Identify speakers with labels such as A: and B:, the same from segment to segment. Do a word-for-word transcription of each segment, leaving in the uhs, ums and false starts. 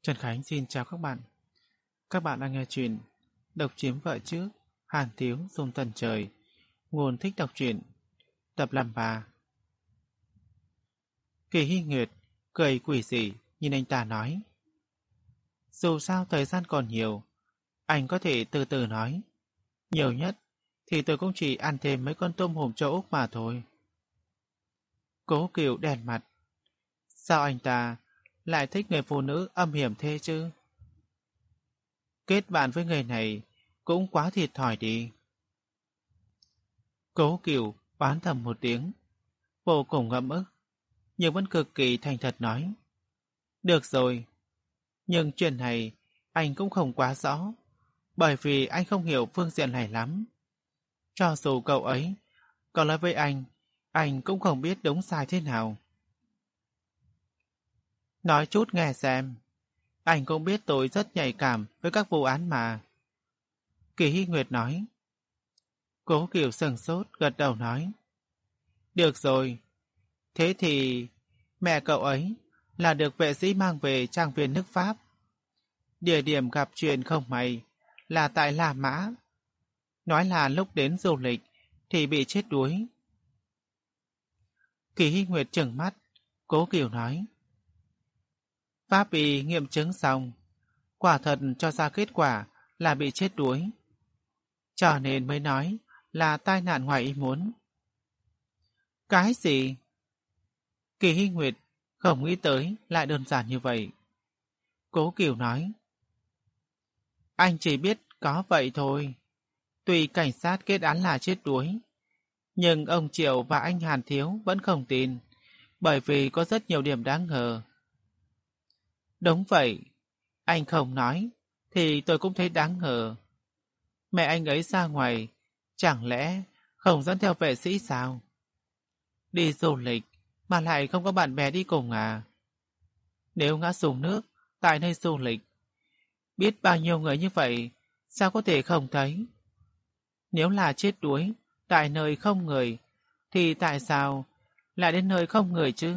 A: Trần Khánh xin chào các bạn. Các bạn đang nghe chuyện Độc chiếm vợ trước, Hàn Tiếu dùng tần trời. Nguồn thích đọc truyện. Tập năm ba. Kỳ Hy Nguyệt cười quỷ dị nhìn anh ta nói: dù sao thời gian còn nhiều, anh có thể từ từ nói. Nhiều nhất thì tôi cũng chỉ ăn thêm mấy con tôm hùm châu Úc mà thôi. Cố Kiều đèn mặt. Sao anh ta lại thích người phụ nữ âm hiểm thế chứ? Kết bạn với người này cũng quá thiệt thòi đi. Cố Kiều oán thầm một tiếng, vô cùng ngẫm ức, nhưng vẫn cực kỳ thành thật nói: được rồi, nhưng chuyện này anh cũng không quá rõ, bởi vì anh không hiểu phương diện này lắm. Cho dù cậu ấy có nói với anh, anh cũng không biết đúng sai thế nào. Nói chút nghe xem, anh cũng biết tôi rất nhạy cảm với các vụ án mà. Kỳ Hy Nguyệt nói. Cố Kiều sừng sốt gật đầu nói: được rồi, thế thì mẹ cậu ấy là được vệ sĩ mang về trang viên nước Pháp. Địa điểm gặp chuyện không may là tại La Mã. Nói là lúc đến du lịch thì bị chết đuối. Kỳ Hy Nguyệt trừng mắt, Cố Kiều nói: pháp y nghiệm chứng xong, quả thật cho ra kết quả là bị chết đuối, cho nên mới nói là tai nạn ngoài ý muốn. Cái gì? Kỳ Hy Nguyệt không nghĩ tới lại đơn giản như vậy. Cố Kiều nói: anh chỉ biết có vậy thôi. Tuy cảnh sát kết án là chết đuối, nhưng ông Triệu và anh Hàn Thiếu vẫn không tin, bởi vì có rất nhiều điểm đáng ngờ. Đúng vậy, anh không nói thì tôi cũng thấy đáng ngờ. Mẹ anh ấy ra ngoài, chẳng lẽ không dẫn theo vệ sĩ sao? Đi du lịch mà lại không có bạn bè đi cùng à? Nếu ngã xuống nước tại nơi du lịch, biết bao nhiêu người như vậy, sao có thể không thấy? Nếu là chết đuối tại nơi không người, thì tại sao lại đến nơi không người chứ?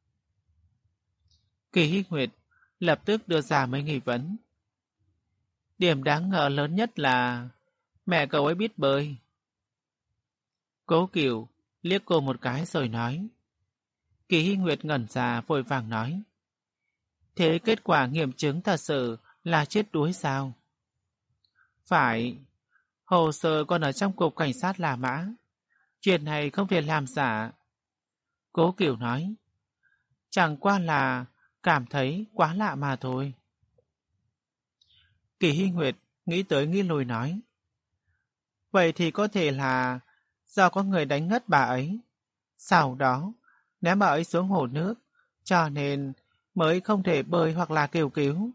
A: Kỳ Hy Nguyệt lập tức đưa ra mấy nghi vấn. Điểm đáng ngờ lớn nhất là mẹ cậu ấy biết bơi. Cố Kiều liếc cô một cái rồi nói. Kỳ Hy Nguyệt ngẩn ra vội vàng nói: thế kết quả nghiệm chứng thật sự là chết đuối sao? Phải, hồ sơ còn ở trong cục cảnh sát La Mã. Chuyện này không thể làm giả. Cố Kiều nói. Chẳng qua là cảm thấy quá lạ mà thôi. Kỳ Hy Nguyệt nghĩ tới nghĩ lui nói. Vậy thì có thể là do có người đánh ngất bà ấy, sau đó ném bà ấy xuống hồ nước, cho nên mới không thể bơi hoặc là kêu cứu.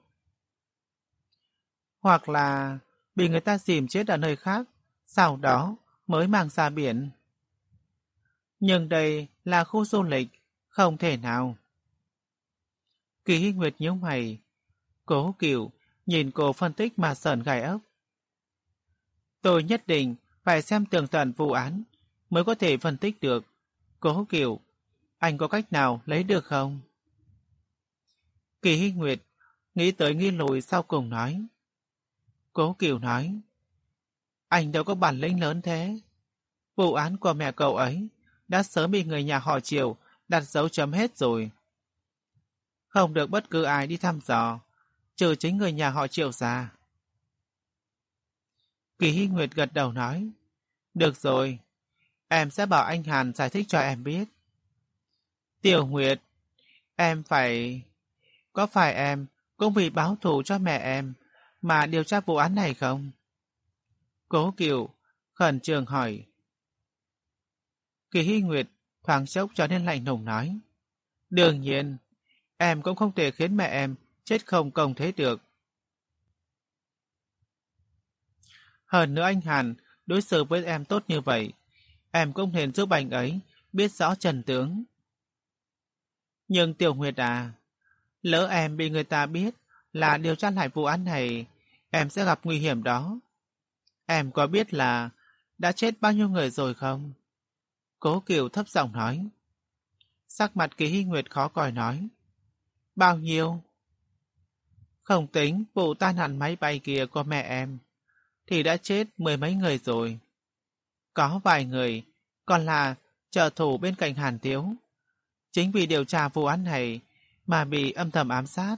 A: Hoặc là bị người ta dìm chết ở nơi khác, sau đó mới mang ra biển. Nhưng đây là khu du lịch, không thể nào. Kỳ Hy Nguyệt nhíu mày. Cố Kiều nhìn cô phân tích mà sởn gai ốc. Tôi nhất định phải xem tường tận vụ án mới có thể phân tích được. Cố Kiều, anh có cách nào lấy được không? Kỳ Hy Nguyệt nghĩ tới nghĩ lùi sau cùng nói. Cố Kiều nói. Anh đâu có bản lĩnh lớn thế. Vụ án của mẹ cậu ấy đã sớm bị người nhà họ Triệu đặt dấu chấm hết rồi. Không được bất cứ ai đi thăm dò, trừ chính người nhà họ Triệu ra. Kỳ Hy Nguyệt gật đầu nói. Được rồi, em sẽ bảo anh Hàn giải thích cho em biết. Tiểu Nguyệt, em phải... Có phải em cũng vì báo thù cho mẹ em mà điều tra vụ án này không? Cố Kiều khẩn trương hỏi. Kỳ Hy Nguyệt thoáng chốc cho nên lạnh lùng nói. Đương nhiên, em cũng không thể khiến mẹ em chết không công thế được. Hơn nữa anh Hàn đối xử với em tốt như vậy, em cũng nên giúp anh ấy biết rõ trần tướng. Nhưng Tiểu Nguyệt à, lỡ em bị người ta biết là điều tra lại vụ án này, em sẽ gặp nguy hiểm đó. Em có biết là đã chết bao nhiêu người rồi không? Cố Kiều thấp giọng nói. Sắc mặt Kỳ Hy Nguyệt khó coi nói. Bao nhiêu? Không tính vụ tai nạn máy bay kia của mẹ em, thì đã chết mười mấy người rồi. Có vài người còn là trợ thủ bên cạnh Hàn Tiếu. Chính vì điều tra vụ án này mà bị âm thầm ám sát.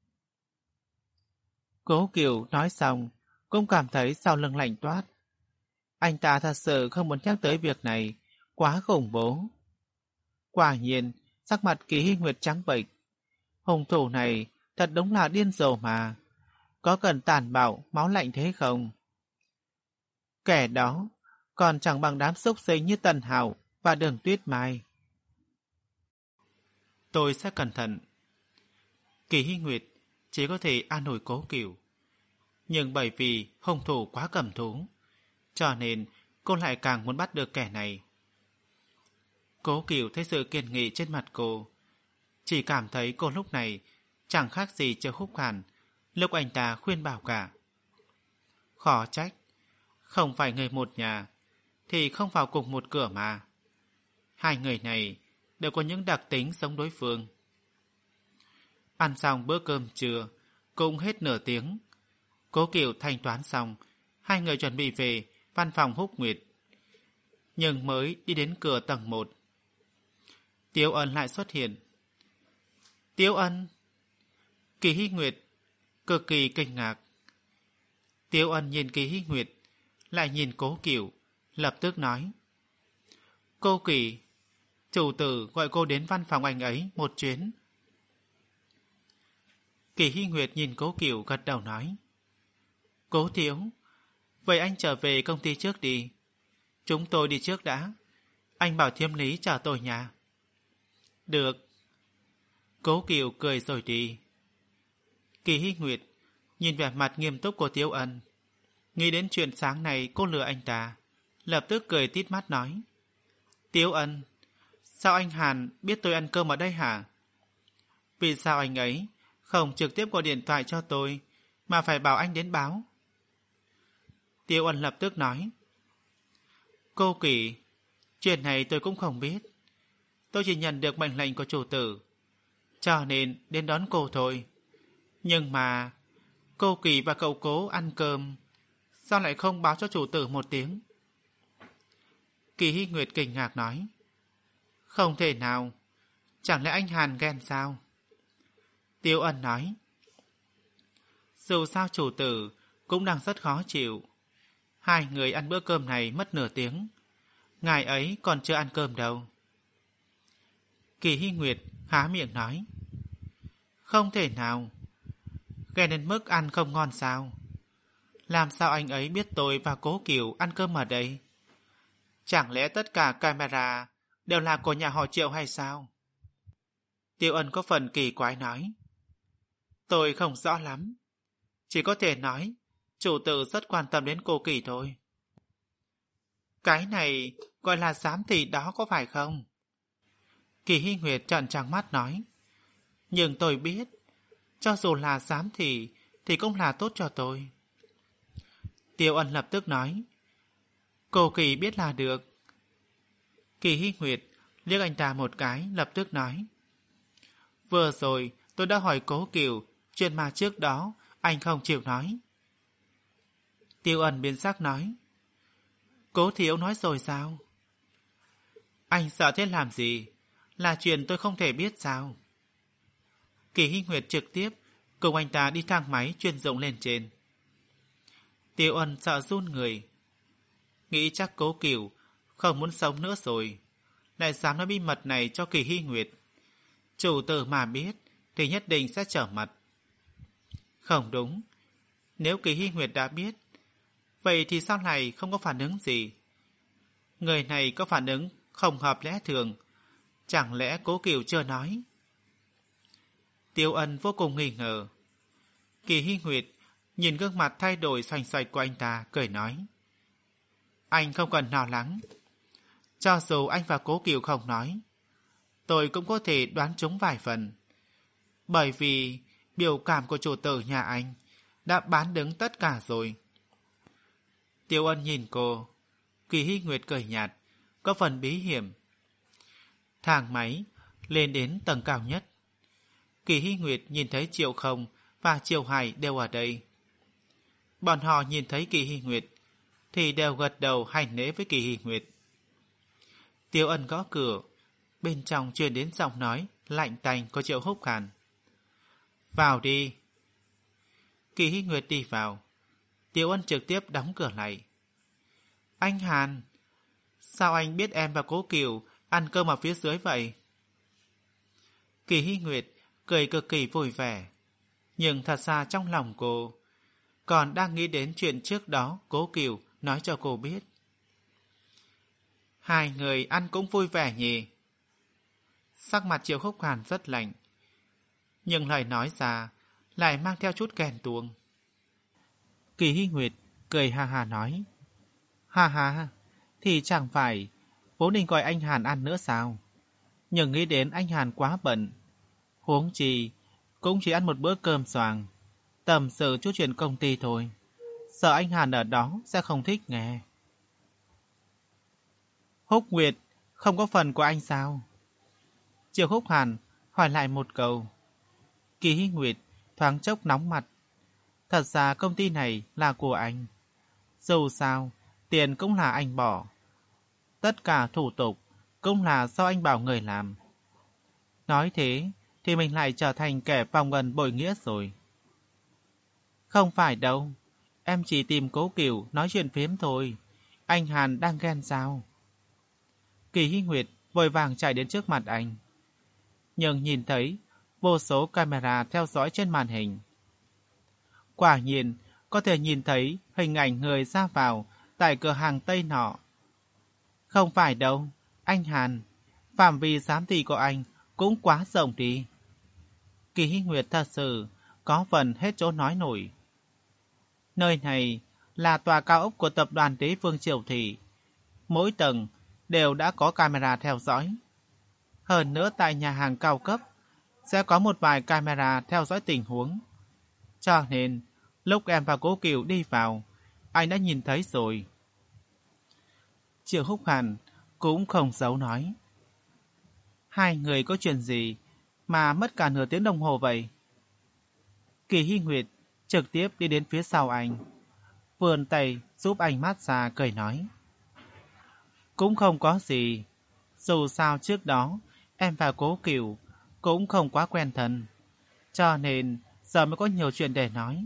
A: Cố Kiều nói xong, cũng cảm thấy sau lưng lạnh toát. Anh ta thật sự không muốn nhắc tới việc này, quá khủng bố. Quả nhiên, sắc mặt Kỳ Hy Nguyệt trắng bệch. Hung thủ này thật đúng là điên rồ mà. Có cần tàn bạo, máu lạnh thế không? Kẻ đó còn chẳng bằng đám xúc sinh như Tần Hạo và Đường Tuyết Mai. Tôi sẽ cẩn thận. Kỳ Hy Nguyệt chỉ có thể an ủi Cố Kiều. Nhưng bởi vì hung thủ quá cẩm thú, cho nên cô lại càng muốn bắt được kẻ này. Cố Kiều thấy sự kiên nghị trên mặt cô, chỉ cảm thấy cô lúc này chẳng khác gì Triệu Khúc Hàn lúc anh ta khuyên bảo cả. Khó trách, không phải người một nhà thì không vào cùng một cửa mà. Hai người này đều có những đặc tính giống đối phương. Ăn xong bữa cơm trưa cũng hết nửa tiếng. Cố Kiều thanh toán xong, hai người chuẩn bị về văn phòng Húc Nguyệt. Nhưng mới đi đến cửa tầng một, Tiếu Ân lại xuất hiện. Tiếu Ân! Kỳ Hy Nguyệt cực kỳ kinh ngạc. Tiếu Ân nhìn Kỳ Hy Nguyệt, lại nhìn Cố Kiều, lập tức nói. Cô Kỳ, chủ tử gọi cô đến văn phòng anh ấy một chuyến. Kỳ Hy Nguyệt nhìn Cố Kiều gật đầu nói. Cố Tiếu, vậy anh trở về công ty trước đi. Chúng tôi đi trước đã. Anh bảo Thiêm Lý chờ tôi nhà. Được. Cố Kiều cười rồi đi. Kỳ Hy Nguyệt nhìn vẻ mặt nghiêm túc của Tiếu Ân, nghĩ đến chuyện sáng nay cô lừa anh ta, lập tức cười tít mắt nói. Tiếu Ân, sao anh Hàn biết tôi ăn cơm ở đây hả? Vì sao anh ấy không trực tiếp gọi điện thoại cho tôi mà phải bảo anh đến báo? Tiếu Ân lập tức nói. Cô Kỳ, chuyện này tôi cũng không biết. Tôi chỉ nhận được mệnh lệnh của chủ tử, cho nên đến đón cô thôi. Nhưng mà cô Kỳ và cậu Cố ăn cơm, sao lại không báo cho chủ tử một tiếng? Kỳ Hy Nguyệt kinh ngạc nói. Không thể nào, chẳng lẽ anh Hàn ghen sao? Tiếu Ân nói. Dù sao chủ tử cũng đang rất khó chịu. Hai người ăn bữa cơm này mất nửa tiếng, ngài ấy còn chưa ăn cơm đâu. Kỳ Hy Nguyệt há miệng nói. Không thể nào, ghen đến mức ăn không ngon sao? Làm sao anh ấy biết tôi và Cố Kiều ăn cơm ở đây? Chẳng lẽ tất cả camera đều là của nhà họ Triệu hay sao? Tiêu Ân có phần kỳ quái nói. Tôi không rõ lắm, chỉ có thể nói chủ tử rất quan tâm đến cô Kỳ thôi. Cái này gọi là giám thị đó có phải không? Kỳ Hy Nguyệt trợn trắng mắt nói. Nhưng tôi biết, cho dù là giám thị thì cũng là tốt cho tôi. Tiêu Ân lập tức nói. Cô Kỳ biết là được. Kỳ Hy Nguyệt liếc anh ta một cái, lập tức nói. Vừa rồi tôi đã hỏi Cố Kiều chuyện mà trước đó anh không chịu nói. Tiêu Ân biến sắc nói. Cố thiếu nói rồi sao? Anh sợ thế làm gì? Là chuyện tôi không thể biết sao? Kỳ Hy Nguyệt trực tiếp cùng anh ta đi thang máy chuyên dụng lên trên. Tiêu Ân sợ run người, nghĩ chắc Cố Kiều không muốn sống nữa rồi, lại dám nói bí mật này cho Kỳ Hy Nguyệt. Chủ tử mà biết thì nhất định sẽ trở mặt. Không đúng, nếu Kỳ Hy Nguyệt đã biết, vậy thì sao này không có phản ứng gì? Người này có phản ứng không hợp lẽ thường, chẳng lẽ Cố Kiều chưa nói? Tiêu Ân vô cùng nghi ngờ. Kỳ Hy Nguyệt nhìn gương mặt thay đổi xoành xoạch của anh ta, cười nói. Anh không cần lo lắng. Cho dù anh và Cố Kiều không nói, tôi cũng có thể đoán trúng vài phần. Bởi vì biểu cảm của chủ tử nhà anh đã bán đứng tất cả rồi. Tiêu Ân nhìn cô. Kỳ Hy Nguyệt cười nhạt, có phần bí hiểm. Thang máy lên đến tầng cao nhất. Kỳ Hy Nguyệt nhìn thấy Triệu Không và Triều Hải đều ở đây. Bọn họ nhìn thấy Kỳ Hy Nguyệt thì đều gật đầu hành lễ với Kỳ Hy Nguyệt. Tiêu Ân gõ cửa, bên trong truyền đến giọng nói lạnh tanh của Triệu Húc Hàn. Vào đi. Kỳ Hy Nguyệt đi vào. Tiêu Ân trực tiếp đóng cửa lại. Anh Hàn, sao anh biết em và Cố Kiều ăn cơm ở phía dưới vậy? Kỳ Hy Nguyệt cười cực kỳ vui vẻ, nhưng thật ra trong lòng cô còn đang nghĩ đến chuyện trước đó Cố Kiều nói cho cô biết. Hai người ăn cũng vui vẻ nhỉ? Sắc mặt Triệu Húc Hàn rất lạnh, nhưng lời nói ra lại mang theo chút ghen tuông. Kỳ Hy Nguyệt cười ha ha nói. Ha ha, thì chẳng phải vốn định gọi anh Hàn ăn nữa sao? Nhưng nghĩ đến anh Hàn quá bận, huống chi cũng chỉ ăn một bữa cơm xoàng, tầm sự chút chuyện công ty thôi. Sợ anh Hàn ở đó sẽ không thích nghe. Húc Nguyệt, không có phần của anh sao? Triệu Húc Hàn hỏi lại một câu. Kỳ Hy Nguyệt thoáng chốc nóng mặt. Thật ra công ty này là của anh. Dù sao, tiền cũng là anh bỏ. Tất cả thủ tục cũng là do anh bảo người làm. Nói thế thì mình lại trở thành kẻ vòng ân bội nghĩa rồi. Không phải đâu, em chỉ tìm Cố Kiều nói chuyện phiếm thôi. Anh Hàn đang ghen sao? Kỳ Hy Nguyệt vội vàng chạy đến trước mặt anh, nhưng nhìn thấy vô số camera theo dõi trên màn hình. Quả nhiên có thể nhìn thấy hình ảnh người ra vào tại cửa hàng Tây nọ. Không phải đâu, anh Hàn, phạm vi giám thị của anh cũng quá rộng đi. Kỳ Hy Nguyệt thật sự có phần hết chỗ nói nổi. Nơi này là tòa cao ốc của tập đoàn Đế Vương Triều Thị. Mỗi tầng đều đã có camera theo dõi. Hơn nữa tại nhà hàng cao cấp sẽ có một vài camera theo dõi tình huống. Cho nên lúc em và Cố Kiều đi vào, anh đã nhìn thấy rồi. Triệu Húc Hàn cũng không giấu nói. Hai người có chuyện gì mà mất cả nửa tiếng đồng hồ vậy? Kỳ Hy Nguyệt trực tiếp đi đến phía sau anh, vươn tay giúp anh mát xa, cười nói. Cũng không có gì. Dù sao trước đó em và Cố Kiều cũng không quá quen thân, cho nên giờ mới có nhiều chuyện để nói.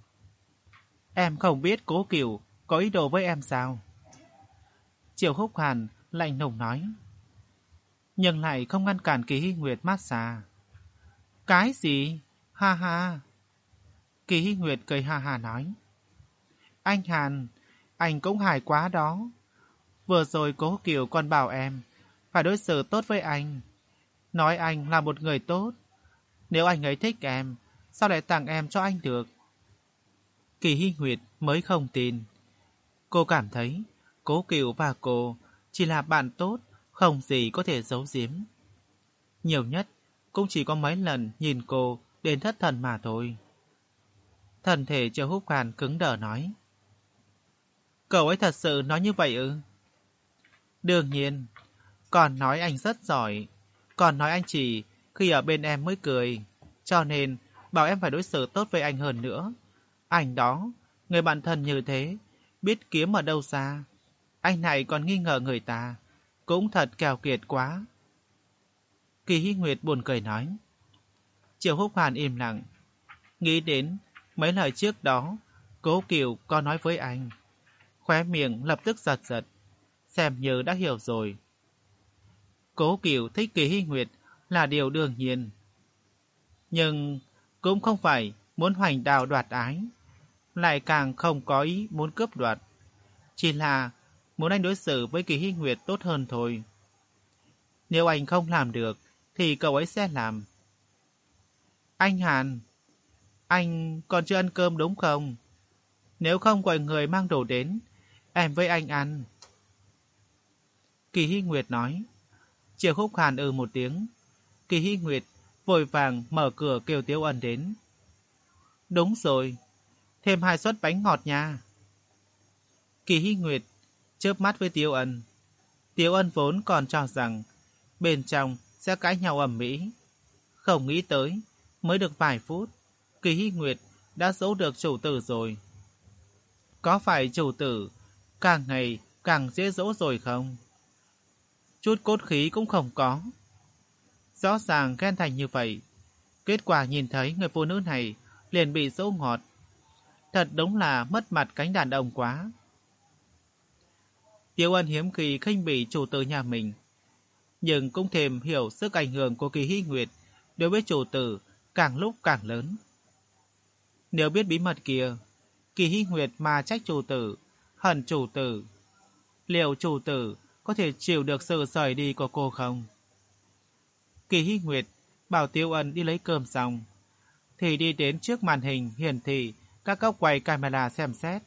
A: Em không biết Cố Kiều có ý đồ với em sao? Triệu Húc Hàn lạnh lùng nói, nhưng lại không ngăn cản Kỳ Hy Nguyệt mát xa. Cái gì? Ha ha. Kỳ Hy Nguyệt cười ha ha nói. Anh Hàn, anh cũng hài quá đó. Vừa rồi Cố Kiều còn bảo em phải đối xử tốt với anh, nói anh là một người tốt. Nếu anh ấy thích em, sao lại tặng em cho anh được? Kỳ Hy Nguyệt mới không tin. Cô cảm thấy Cố Kiều và cô chỉ là bạn tốt, không gì có thể giấu giếm. Nhiều nhất cũng chỉ có mấy lần nhìn cô đến thất thần mà thôi. Thân thể Triệu Húc Hàn cứng đờ nói. Cậu ấy thật sự nói như vậy ư? Đương nhiên. Còn nói anh rất giỏi. Còn nói anh chỉ khi ở bên em mới cười. Cho nên bảo em phải đối xử tốt với anh hơn nữa. Anh đó, người bạn thân như thế, biết kiếm ở đâu ra. Anh này còn nghi ngờ người ta, cũng thật kèo kiệt quá. Kỳ Hy Nguyệt buồn cười nói. Triệu Húc Hàn im lặng, nghĩ đến mấy lời trước đó Cố Kiều có nói với anh. Khóe miệng lập tức giật giật, xem như đã hiểu rồi. Cố Kiều thích Kỳ Hy Nguyệt là điều đương nhiên, nhưng cũng không phải muốn hoành đào đoạt ái, lại càng không có ý muốn cướp đoạt, chỉ là muốn anh đối xử với Kỳ Hy Nguyệt tốt hơn thôi. Nếu anh không làm được thì cậu ấy sẽ làm. Anh Hàn, anh còn chưa ăn cơm đúng không? Nếu không gọi người mang đồ đến, em với anh ăn. Kỳ Hy Nguyệt nói. Triệu Húc Hàn ừ một tiếng. Kỳ Hy Nguyệt vội vàng mở cửa kêu Tiêu Ân đến. Đúng rồi, thêm hai suất bánh ngọt nha. Kỳ Hy Nguyệt chớp mắt với Tiêu Ân. Tiêu Ân vốn còn cho rằng bên trong sẽ cãi nhau ầm ĩ, không nghĩ tới mới được vài phút, Kỳ Hy Nguyệt đã giấu được chủ tử rồi. Có phải chủ tử càng ngày càng dễ dỗ rồi không? Chút cốt khí cũng không có. Rõ ràng ghen thành như vậy. Kết quả nhìn thấy người phụ nữ này liền bị dỗ ngọt. Thật đúng là mất mặt cánh đàn ông quá. Tiêu Ân hiếm khi khinh bỉ chủ tử nhà mình, nhưng cũng thêm hiểu sức ảnh hưởng của Kỳ Hy Nguyệt đối với chủ tử càng lúc càng lớn. Nếu biết bí mật kia, Kỳ Hy Nguyệt mà trách chủ tử, hận chủ tử, liệu chủ tử có thể chịu được sự rời đi của cô không? Kỳ Hy Nguyệt bảo Tiêu Ân đi lấy cơm xong, thì đi đến trước màn hình hiển thị các góc quay camera xem xét.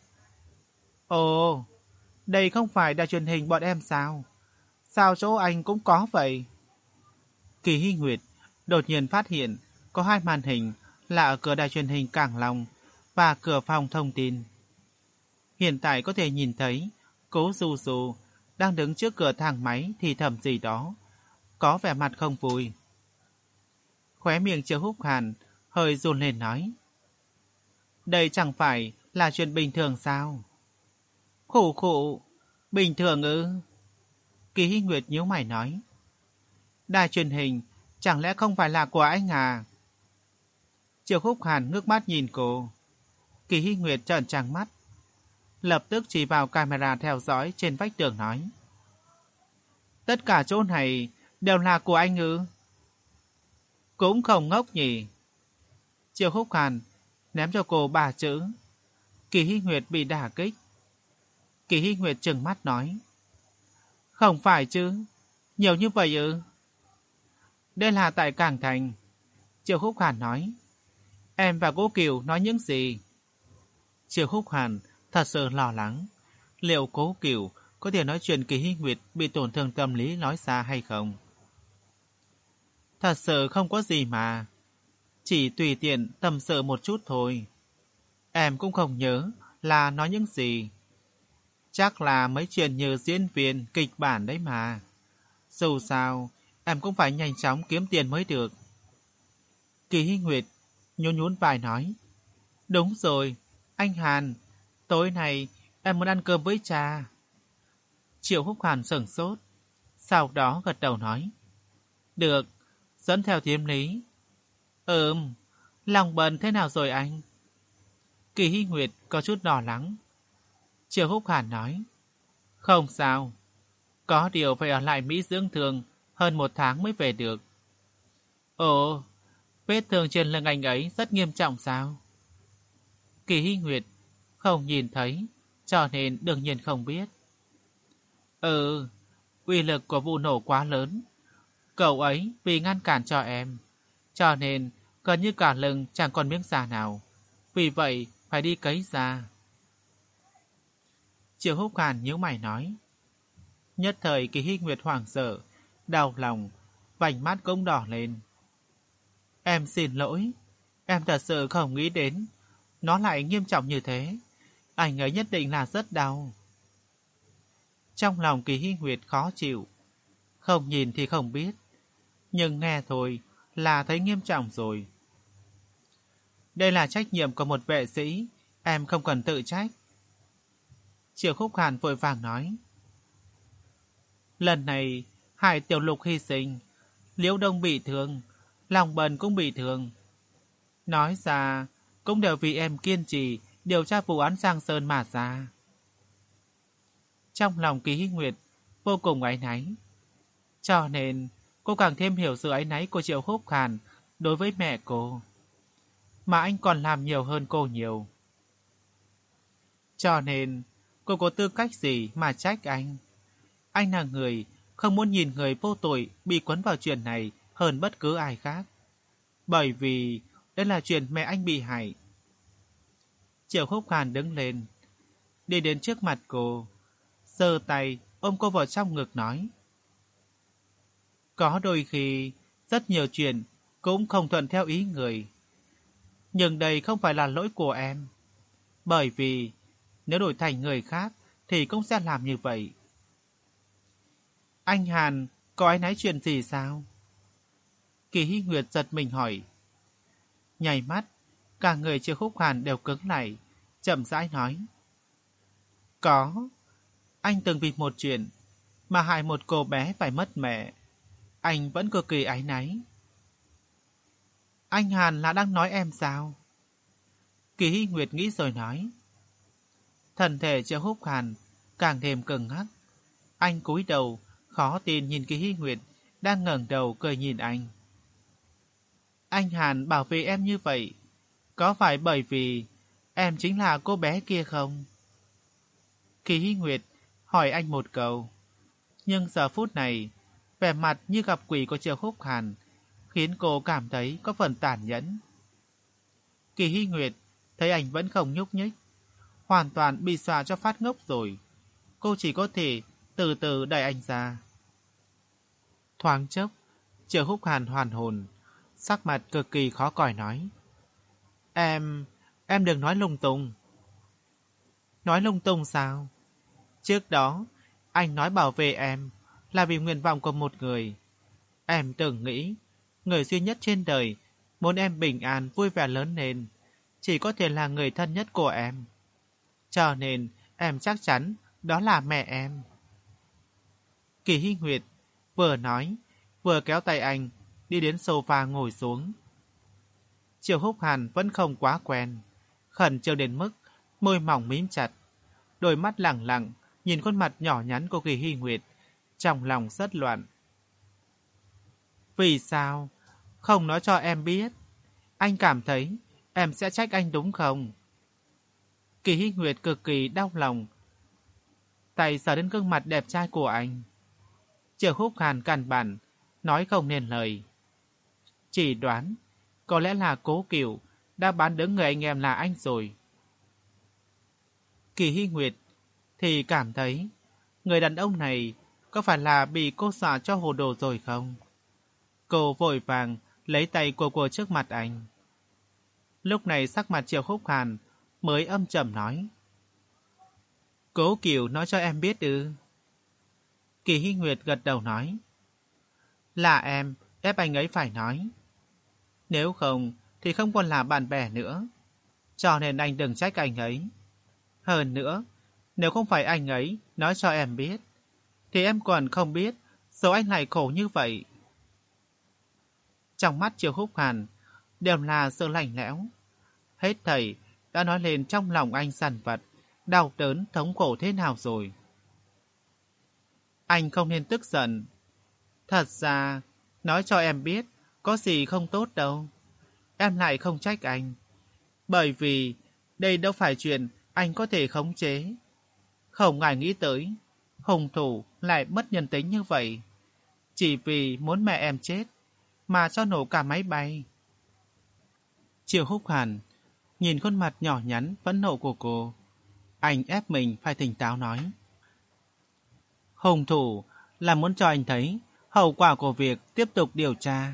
A: Ồ, đây không phải đài truyền hình bọn em sao? Sao chỗ anh cũng có vậy? Kỳ Hy Nguyệt đột nhiên phát hiện có hai màn hình là ở cửa đài truyền hình Cảng Long và cửa phòng thông tin. Hiện tại có thể nhìn thấy Cố Du Du đang đứng trước cửa thang máy thì thầm gì đó, có vẻ mặt không vui. Khóe miệng Triệu Húc Hàn hơi run lên nói: đây chẳng phải là chuyện bình thường sao? Khổ khổ, bình thường ư? Kỳ Hy Nguyệt nhíu mày nói: đài truyền hình chẳng lẽ không phải là của anh à? Triệu Húc Hàn ngước mắt nhìn cô. Kỳ Hy Nguyệt trợn trắng mắt, lập tức chỉ vào camera theo dõi trên vách tường nói: tất cả chỗ này đều là của anh ư? Cũng không ngốc nhỉ. Triệu Húc Hàn ném cho cô ba chữ. Kỳ Hy Nguyệt bị đả kích. Kỳ Hy Nguyệt trừng mắt nói: không phải chứ, nhiều như vậy ư? Đây là tại Cảng Thành. Triệu Húc Hàn nói: em và Cố Kiều nói những gì? Triệu Húc Hàn thật sự lo lắng, liệu Cố Kiều có thể nói chuyện Kỳ Hy Nguyệt bị tổn thương tâm lý nói ra hay không? Thật sự không có gì mà, chỉ tùy tiện tâm sự một chút thôi. Em cũng không nhớ là nói những gì. Chắc là mấy chuyện như diễn viên, kịch bản đấy mà. Dù sao, em cũng phải nhanh chóng kiếm tiền mới được. Kỳ Hy Nguyệt nhún nhún vai nói: đúng rồi, anh Hàn, tối nay em muốn ăn cơm với cha. Triệu Húc Hàn sửng sốt, sau đó gật đầu nói: được, dẫn theo Thiếm Lý. Ừm, lòng bần thế nào rồi anh? Kỳ Hy Nguyệt có chút lo lắng. Triệu Húc Hàn nói: không sao, có điều phải ở lại Mỹ dưỡng thương hơn một tháng mới về được. Ồ, vết thương trên lưng anh ấy rất nghiêm trọng sao? Kỳ Hy Nguyệt không nhìn thấy, cho nên đương nhiên không biết. Ừ, uy lực của vụ nổ quá lớn. Cậu ấy vì ngăn cản cho em, cho nên gần như cả lưng chẳng còn miếng da nào. Vì vậy phải đi cấy da. Triệu Húc Hàn nhíu mày nói. Nhất thời Kỳ Hy Nguyệt hoảng sợ, đau lòng, vành mắt cũng đỏ lên. Em xin lỗi, em thật sự không nghĩ đến nó lại nghiêm trọng như thế. Anh ấy nhất định là rất đau. Trong lòng Kỳ Hy Nguyệt khó chịu. Không nhìn thì không biết, nhưng nghe thôi là thấy nghiêm trọng rồi. Đây là trách nhiệm của một vệ sĩ, em không cần tự trách. Triệu Khúc Hàn vội vàng nói. Lần này Hải Tiểu Lục hy sinh, Liễu Đông bị thương, Lòng Bần cũng bị thương. Nói ra cũng đều vì em kiên trì điều tra vụ án Giang Sơn mà ra. Trong lòng Kỳ Hy Nguyệt vô cùng áy náy, cho nên cô càng thêm hiểu sự áy náy của Triệu Khúc Hàn đối với mẹ cô, mà anh còn làm nhiều hơn cô nhiều. Cho nên cô có tư cách gì mà trách anh? Anh là người không muốn nhìn người vô tội bị quấn vào chuyện này hơn bất cứ ai khác, bởi vì đây là chuyện mẹ anh bị hại. Triệu Khúc Hàn đứng lên, đi đến trước mặt cô, giơ tay ôm cô vào trong ngực nói. Có đôi khi rất nhiều chuyện cũng không thuận theo ý người, nhưng đây không phải là lỗi của em, bởi vì nếu đổi thành người khác thì cũng sẽ làm như vậy. Anh Hàn có ai nói chuyện gì sao? Kỳ Hy Nguyệt giật mình hỏi. Nhảy mắt, Cả người Triệu Húc Hàn đều cứng lại, chậm rãi nói. Có, anh từng vì một chuyện mà hại một cô bé phải mất mẹ. Anh vẫn cực kỳ áy náy. Anh Hàn là đang nói em sao? Kỳ Hy Nguyệt nghĩ rồi nói. Thân thể Triệu Húc Hàn càng thêm cứng ngắc. Anh cúi đầu, khó tin nhìn Kỳ Hy Nguyệt đang ngẩng đầu cười nhìn anh. Anh Hàn bảo vệ em như vậy, có phải bởi vì em chính là cô bé kia không? Kỳ Hy Nguyệt hỏi anh một câu. Nhưng giờ phút này, vẻ mặt như gặp quỷ của Triệu Húc Hàn khiến cô cảm thấy có phần tàn nhẫn. Kỳ Hy Nguyệt thấy anh vẫn không nhúc nhích, hoàn toàn bị dọa cho phát ngốc rồi. Cô chỉ có thể từ từ đẩy anh ra. Thoáng chốc, Triệu Húc Hàn hoàn hồn, sắc mặt cực kỳ khó coi nói. Em, em đừng nói lung tung. Nói lung tung sao? Trước đó, anh nói bảo vệ em là vì nguyện vọng của một người. Em từng nghĩ, người duy nhất trên đời muốn em bình an vui vẻ lớn lên chỉ có thể là người thân nhất của em. Cho nên em chắc chắn đó là mẹ em. Kỳ Hy Nguyệt vừa nói, vừa kéo tay anh đi đến sofa ngồi xuống. Triệu Húc Hàn vẫn không quá quen, khẩn trương đến mức môi mỏng mím chặt, đôi mắt lẳng lặng nhìn khuôn mặt nhỏ nhắn của Kỳ Hy Nguyệt, trong lòng rất loạn. Vì sao không nói cho em biết? Anh cảm thấy em sẽ trách anh đúng không? Kỳ Hy Nguyệt cực kỳ đau lòng, tay sờ đến gương mặt đẹp trai của anh. Triệu Húc Hàn căn bản nói không nên lời, chỉ đoán có lẽ là Cố Cửu đã bán đứng người anh em là anh rồi. Kỳ Hy Nguyệt thì cảm thấy người đàn ông này có phải là bị cô dọa cho hồ đồ rồi không? Cô vội vàng lấy tay của cô trước mặt anh. Lúc này sắc mặt Triệu Húc Hàn mới âm trầm nói. Cố Cửu nói cho em biết ư? Kỳ Hy Nguyệt gật đầu nói. Là em ép anh ấy phải nói. Nếu không thì không còn là bạn bè nữa. Cho nên anh đừng trách anh ấy. Hơn nữa, nếu không phải anh ấy nói cho em biết, thì em còn không biết sao anh lại khổ như vậy. Trong mắt Triệu Húc Hàn đều là sự lạnh lẽo. Hết thảy đã nói lên trong lòng anh dằn vặt, đau đớn, thống khổ thế nào rồi. Anh không nên tức giận. Thật ra, nói cho em biết, có gì không tốt đâu. Em lại không trách anh. Bởi vì, đây đâu phải chuyện anh có thể khống chế. Không ngại nghĩ tới, hung thủ lại mất nhân tính như vậy. Chỉ vì muốn mẹ em chết, mà cho nổ cả máy bay. Triệu Húc Hàn nhìn khuôn mặt nhỏ nhắn phẫn nộ của cô. Anh ép mình phải tỉnh táo nói. Hung thủ là muốn cho anh thấy hậu quả của việc tiếp tục điều tra.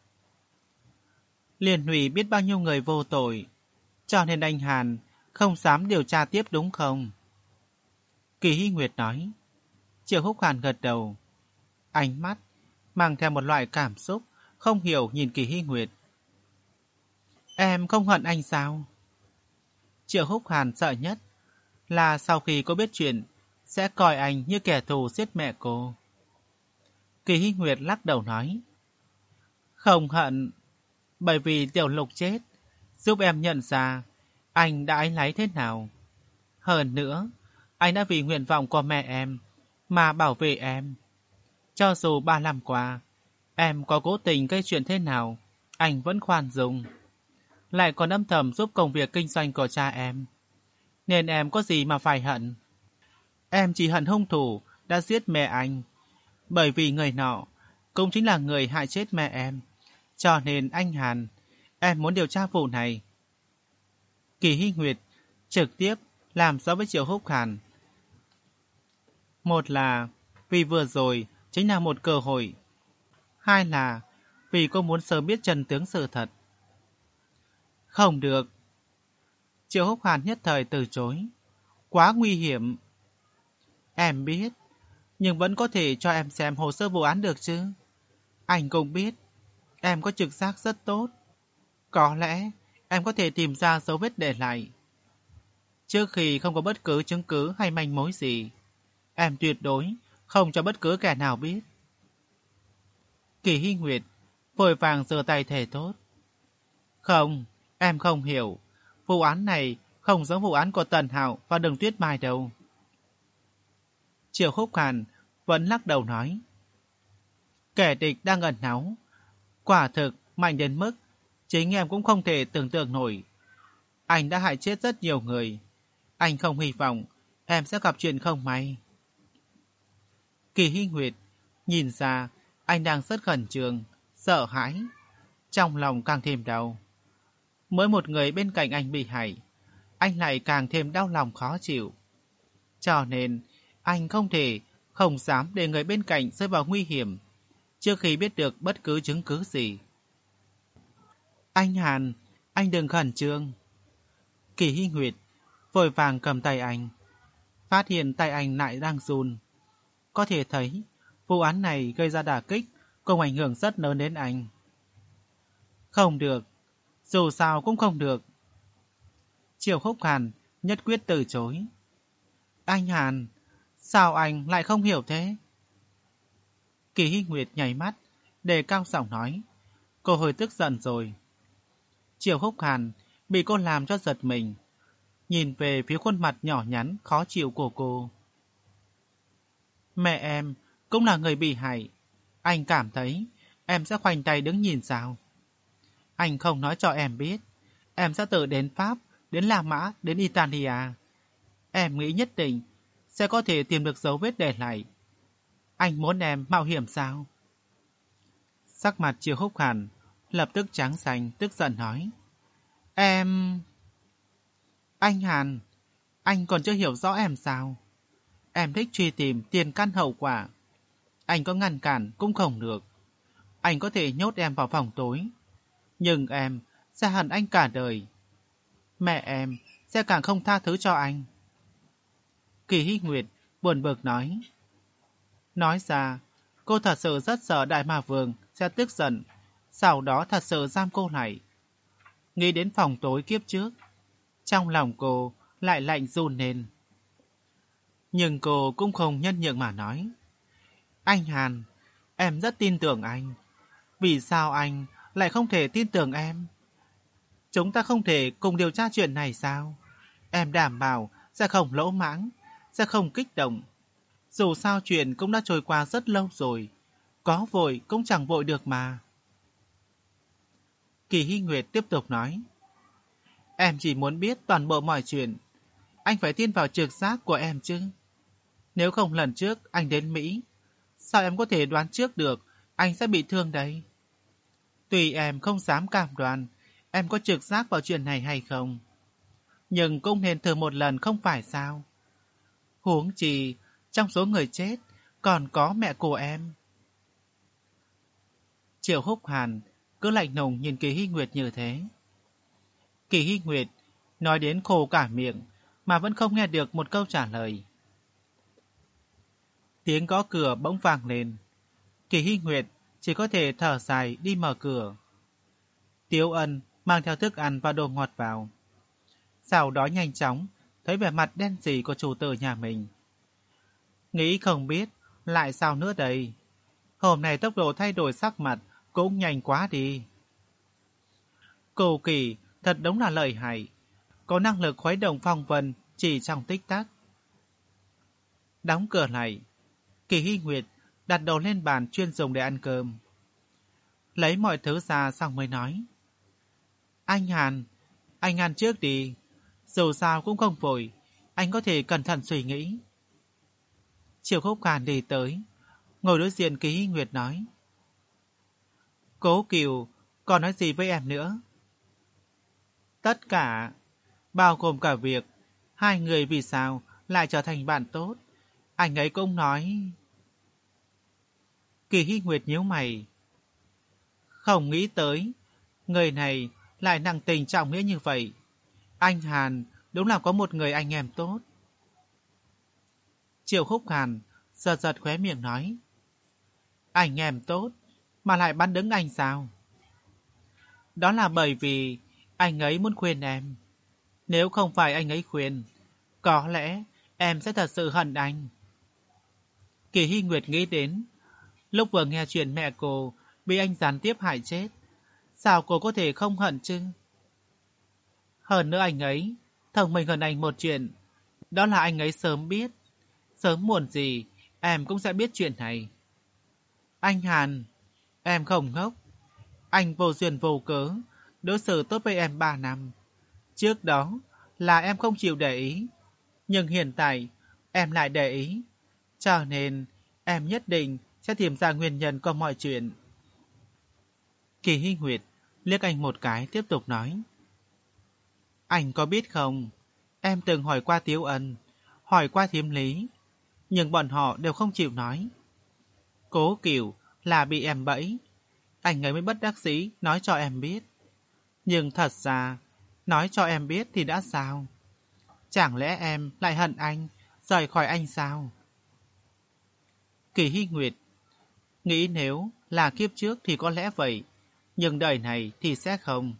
A: Liên hủy biết bao nhiêu người vô tội, cho nên anh Hàn không dám điều tra tiếp đúng không? Kỳ Hy Nguyệt nói. Triệu Húc Hàn gật đầu. Ánh mắt mang theo một loại cảm xúc không hiểu nhìn Kỳ Hy Nguyệt. Em không hận anh sao? Triệu Húc Hàn sợ nhất là sau khi cô biết chuyện sẽ coi anh như kẻ thù giết mẹ cô. Kỳ Hy Nguyệt lắc đầu nói. Không hận, bởi vì Tiểu Lục chết, giúp em nhận ra anh đã áy náy thế nào. Hơn nữa, anh đã vì nguyện vọng của mẹ em mà bảo vệ em. Cho dù ba năm qua, em có cố tình gây chuyện thế nào, anh vẫn khoan dung. Lại còn âm thầm giúp công việc kinh doanh của cha em. Nên em có gì mà phải hận. Em chỉ hận hung thủ đã giết mẹ anh. Bởi vì người nọ cũng chính là người hại chết mẹ em. Cho nên anh Hàn, em muốn điều tra vụ này. Kỳ Hy Nguyệt trực tiếp làm rõ với Triệu Húc Hàn. Một là vì vừa rồi chính là một cơ hội. Hai là vì cô muốn sớm biết chân tướng sự thật. Không được. Triệu Húc Hàn nhất thời từ chối. Quá nguy hiểm. Em biết, nhưng vẫn có thể cho em xem hồ sơ vụ án được chứ. Anh cũng biết, em có trực giác rất tốt. Có lẽ em có thể tìm ra dấu vết để lại. Trước khi không có bất cứ chứng cứ hay manh mối gì, em tuyệt đối không cho bất cứ kẻ nào biết. Kỳ Hy Nguyệt vội vàng giơ tay thề thốt. Không, em không hiểu. Vụ án này không giống vụ án của Tần Hạo và Đường Tuyết Mai đâu. Triệu Khúc Hàn vẫn lắc đầu nói. Kẻ địch đang ẩn náu. Quả thực mạnh đến mức chính em cũng không thể tưởng tượng nổi. Anh đã hại chết rất nhiều người. Anh không hy vọng em sẽ gặp chuyện không may. Kỳ Hy Nguyệt nhìn ra anh đang rất khẩn trương, sợ hãi. Trong lòng càng thêm đau. Mỗi một người bên cạnh anh bị hại, anh lại càng thêm đau lòng khó chịu. Cho nên anh không thể, không dám để người bên cạnh rơi vào nguy hiểm trước khi biết được bất cứ chứng cứ gì. Anh Hàn, anh đừng khẩn trương. Kỳ Hy Nguyệt vội vàng cầm tay anh, phát hiện tay anh lại đang run. Có thể thấy vụ án này gây ra đả kích cùng ảnh hưởng rất lớn đến anh. Không được, dù sao cũng không được. Triệu Khúc Hàn nhất quyết từ chối. Anh Hàn, sao anh lại không hiểu thế? Kỳ Hy Nguyệt nhảy mắt, đề cao giọng nói. Cô hơi tức giận rồi. Triệu Khúc Hàn bị cô làm cho giật mình, nhìn về phía khuôn mặt nhỏ nhắn khó chịu của cô. Mẹ em cũng là người bị hại. Anh cảm thấy em sẽ khoanh tay đứng nhìn sao? Anh không nói cho em biết. Em sẽ tự đến Pháp, đến La Mã, đến Italia. Em nghĩ nhất định sẽ có thể tìm được dấu vết để lại. Anh muốn em mạo hiểm sao? Sắc mặt Triệu Khúc Hàn lập tức trắng xanh, tức giận nói. Em... Anh Hàn, anh còn chưa hiểu rõ em sao? Em thích truy tìm tiền căn hậu quả. Anh có ngăn cản cũng không được. Anh có thể nhốt em vào phòng tối, nhưng em sẽ hận anh cả đời. Mẹ em sẽ càng không tha thứ cho anh. Kỳ Hy Nguyệt buồn bực nói. Nói ra, cô thật sự rất sợ Đại Ma Vương sẽ tức giận, sau đó thật sự giam cô lại. Nghĩ đến phòng tối kiếp trước, trong lòng cô lại lạnh run lên. Nhưng cô cũng không nhân nhượng mà nói. Anh Hàn, em rất tin tưởng anh. Vì sao anh lại không thể tin tưởng em? Chúng ta không thể cùng điều tra chuyện này sao? Em đảm bảo sẽ không lỗ mãng, sẽ không kích động. Dù sao chuyện cũng đã trôi qua rất lâu rồi. Có vội cũng chẳng vội được mà. Kỳ Hy Nguyệt tiếp tục nói. Em chỉ muốn biết toàn bộ mọi chuyện. Anh phải tin vào trực giác của em chứ. Nếu không lần trước anh đến Mỹ, sao em có thể đoán trước được anh sẽ bị thương đấy? Tuy em không dám cam đoan em có trực giác vào chuyện này hay không, nhưng cũng nên thử một lần không phải sao? Huống chi trong số người chết còn có mẹ của em. Triệu Húc Hàn cứ lạnh lùng nhìn Kỳ Hy Nguyệt như thế. Kỳ Hy Nguyệt nói đến khô cả miệng mà vẫn không nghe được một câu trả lời. Tiếng gõ cửa bỗng vang lên. Kỳ Hy Nguyệt chỉ có thể thở dài đi mở cửa. Tiếu Ân mang theo thức ăn và đồ ngọt vào. Sau đó nhanh chóng thấy vẻ mặt đen sì của chủ tử nhà mình. Nghĩ không biết lại sao nữa đây. Hôm nay tốc độ thay đổi sắc mặt cũng nhanh quá đi. Cô Kỳ thật đúng là lợi hại, có năng lực khuấy động phong vân chỉ trong tích tắc. Đóng cửa lại, Kỳ Hy Nguyệt đặt đồ lên bàn chuyên dùng để ăn cơm. Lấy mọi thứ ra xong mới nói. Anh Hàn, anh ăn trước đi. Dù sao cũng không vội, anh có thể cẩn thận suy nghĩ. Triệu Khúc Hàn đi tới, ngồi đối diện Kỳ Hy Nguyệt nói. Cố Kiều, còn nói gì với em nữa? Tất cả, bao gồm cả việc hai người vì sao lại trở thành bạn tốt. Anh ấy cũng nói. Kỳ Hy Nguyệt nhíu mày. Không nghĩ tới, người này lại nặng tình trọng nghĩa như vậy. Anh Hàn đúng là có một người anh em tốt. Triệu Khúc Hàn giật giật khóe miệng nói. Anh em tốt mà lại bắn đứng anh sao? Đó là bởi vì Anh ấy muốn khuyên em. Nếu không phải anh ấy khuyên, có lẽ em sẽ thật sự hận anh. Kỳ Hy Nguyệt nghĩ đến lúc vừa nghe chuyện mẹ cô bị anh gián tiếp hại chết. Sao cô có thể không hận chứ? Hơn nữa anh ấy thông minh hơn anh một chuyện, đó là anh ấy sớm biết. Sớm muộn gì em cũng sẽ biết chuyện này. Anh Hàn, em không ngốc. Anh vô duyên vô cớ đối xử tốt với em ba năm. Trước đó là em không chịu để ý, nhưng hiện tại em lại để ý. Cho nên em nhất định sẽ tìm ra nguyên nhân của mọi chuyện. Kỳ Hy Nguyệt liếc anh một cái tiếp tục nói. Anh có biết không, em từng hỏi qua Tiếu Ân, hỏi qua Thiếm Lý, nhưng bọn họ đều không chịu nói. Cố Cửu là bị em bẫy, anh ấy mới bất đắc dĩ nói cho em biết. Nhưng thật ra, nói cho em biết thì đã sao? Chẳng lẽ em lại hận anh, rời khỏi anh sao? Kỳ Hy Nguyệt nghĩ nếu là kiếp trước thì có lẽ vậy, nhưng đời này thì sẽ không.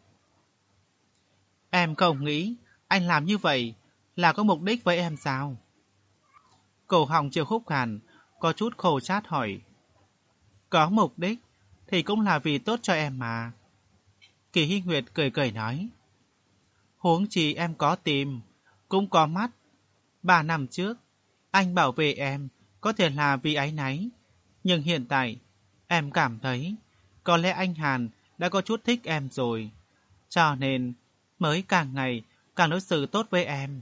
A: Em không nghĩ anh làm như vậy là có mục đích với em sao? Cổ họng Triệu Khúc Hàn có chút khô chát hỏi. Có mục đích thì cũng là vì tốt cho em mà. Kỳ Hy Nguyệt cười cười nói. Huống chi em có tim, cũng có mắt. Ba năm trước, anh bảo vệ em có thể là vì áy náy. Nhưng hiện tại, em cảm thấy có lẽ anh Hàn đã có chút thích em rồi. Cho nên mới càng ngày càng đối xử tốt với em.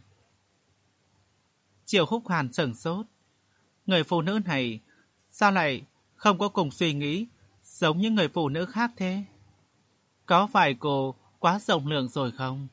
A: Triệu Khúc Hàn sửng sốt. Người phụ nữ này sao lại không có cùng suy nghĩ giống như người phụ nữ khác thế? Có phải cô quá rộng lượng rồi không?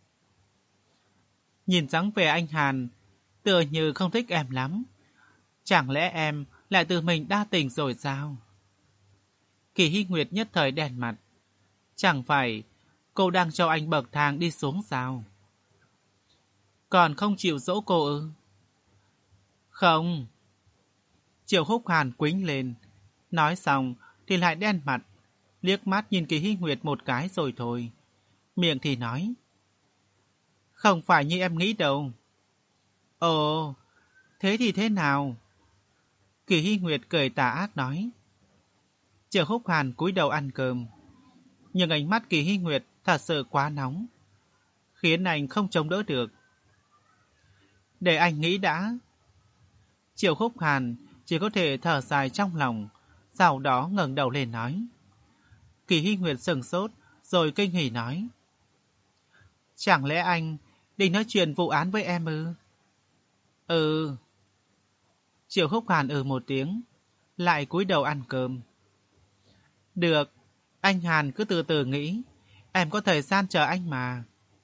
A: Nhìn dáng vẻ anh Hàn tựa như không thích em lắm. Chẳng lẽ em lại tự mình đa tình rồi sao? Kỳ Hy Nguyệt nhất thời đèn mặt. Chẳng phải cô đang cho anh bậc thang đi xuống sao? Còn không chịu dỗ cô ư? Không. Triệu Khúc Hàn quĩnh lên. Nói xong thì lại đen mặt. Liếc mắt nhìn Kỳ Hy Nguyệt một cái rồi thôi. Miệng thì nói. Không phải như em nghĩ đâu. Ồ, thế thì thế nào? Kỳ Hy Nguyệt cười tà ác nói. Triệu Khúc Hàn cúi đầu ăn cơm. Nhưng ánh mắt Kỳ Hy Nguyệt thật sự quá nóng, khiến anh không chống đỡ được. Để anh nghĩ đã. Triệu Khúc Hàn chỉ có thể thở dài trong lòng, sau đó ngẩng đầu lên nói. Kỳ Hy Nguyệt sừng sốt, rồi kinh hỉ nói. Chẳng lẽ anh định nói chuyện vụ án với em ư? Ừ. Triệu Khúc Hàn ừ một tiếng, lại cúi đầu ăn cơm. Được, anh Hàn cứ từ từ nghĩ, em có thời gian chờ anh mà.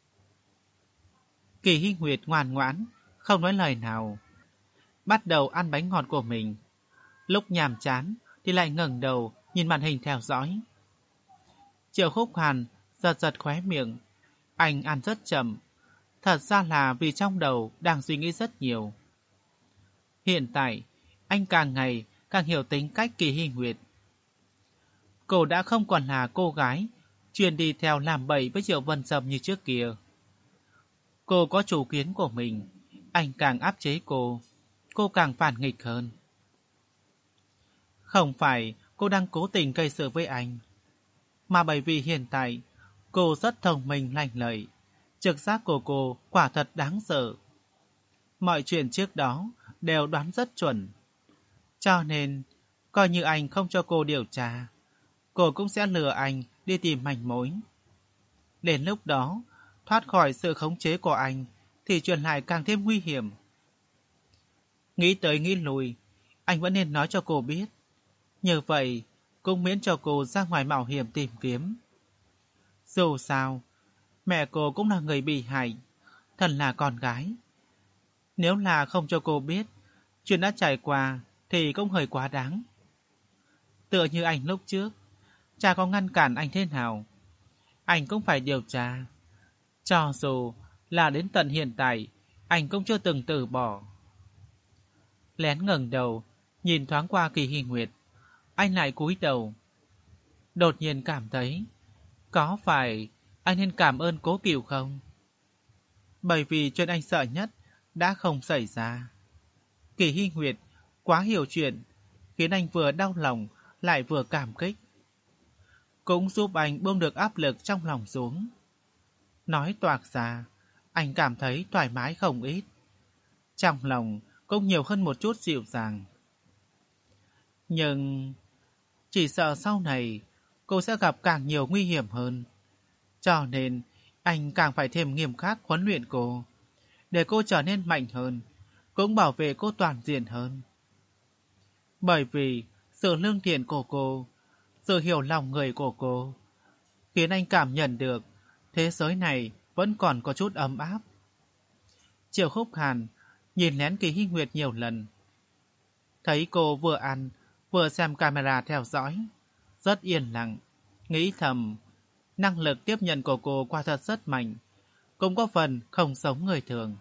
A: Kỳ Hy Nguyệt ngoan ngoãn, không nói lời nào. Bắt đầu ăn bánh ngọt của mình. Lúc nhàm chán thì lại ngẩng đầu nhìn màn hình theo dõi. Triệu Khúc Hàn giật giật khóe miệng. Anh ăn rất chậm. Thật ra là vì trong đầu đang suy nghĩ rất nhiều. Hiện tại, anh càng ngày càng hiểu tính cách Kỳ Hy Nguyệt. Cô đã không còn là cô gái chuyên đi theo làm bậy với Triệu Vân Sâm như trước kia. Cô có chủ kiến của mình, anh càng áp chế cô, cô càng phản nghịch hơn. Không phải cô đang cố tình gây sự với anh, mà bởi vì hiện tại cô rất thông minh lanh lợi, trực giác của cô quả thật đáng sợ. Mọi chuyện trước đó đều đoán rất chuẩn. Cho nên, coi như anh không cho cô điều tra, cô cũng sẽ lừa anh đi tìm manh mối. Đến lúc đó, thoát khỏi sự khống chế của anh thì chuyện lại càng thêm nguy hiểm. Nghĩ tới nghĩ lui, anh vẫn nên nói cho cô biết. Như vậy, cũng miễn cho cô ra ngoài mạo hiểm tìm kiếm. Dù sao, mẹ cô cũng là người bị hại, thật là con gái. Nếu là không cho cô biết, chuyện đã trải qua thì cũng hơi quá đáng. Tựa như anh lúc trước, cha có ngăn cản anh thế nào, anh cũng phải điều tra. Cho dù là đến tận hiện tại, anh cũng chưa từng từ bỏ. Lén ngẩng đầu, nhìn thoáng qua Kỳ Hy Nguyệt, anh lại cúi đầu. Đột nhiên cảm thấy, có phải Anh nên cảm ơn Cố Cửu không? Bởi vì chuyện anh sợ nhất đã không xảy ra. Kỳ Hy Nguyệt quá hiểu chuyện, khiến anh vừa đau lòng lại vừa cảm kích. Cũng giúp anh buông được áp lực trong lòng xuống. Nói toạc ra, anh cảm thấy thoải mái không ít. Trong lòng cũng nhiều hơn một chút dịu dàng. Nhưng chỉ sợ sau này cô sẽ gặp càng nhiều nguy hiểm hơn. Cho nên anh càng phải thêm nghiêm khắc huấn luyện cô, để cô trở nên mạnh hơn, cũng bảo vệ cô toàn diện hơn. Bởi vì sự lương thiện của cô, sự hiểu lòng người của cô, khiến anh cảm nhận được thế giới này vẫn còn có chút ấm áp. Triệu Khúc Hàn nhìn lén Kỳ Hy Nguyệt nhiều lần. Thấy cô vừa ăn, vừa xem camera theo dõi, rất yên lặng, nghĩ thầm, năng lực tiếp nhận của cô quả thật rất mạnh, cũng có phần không giống người thường.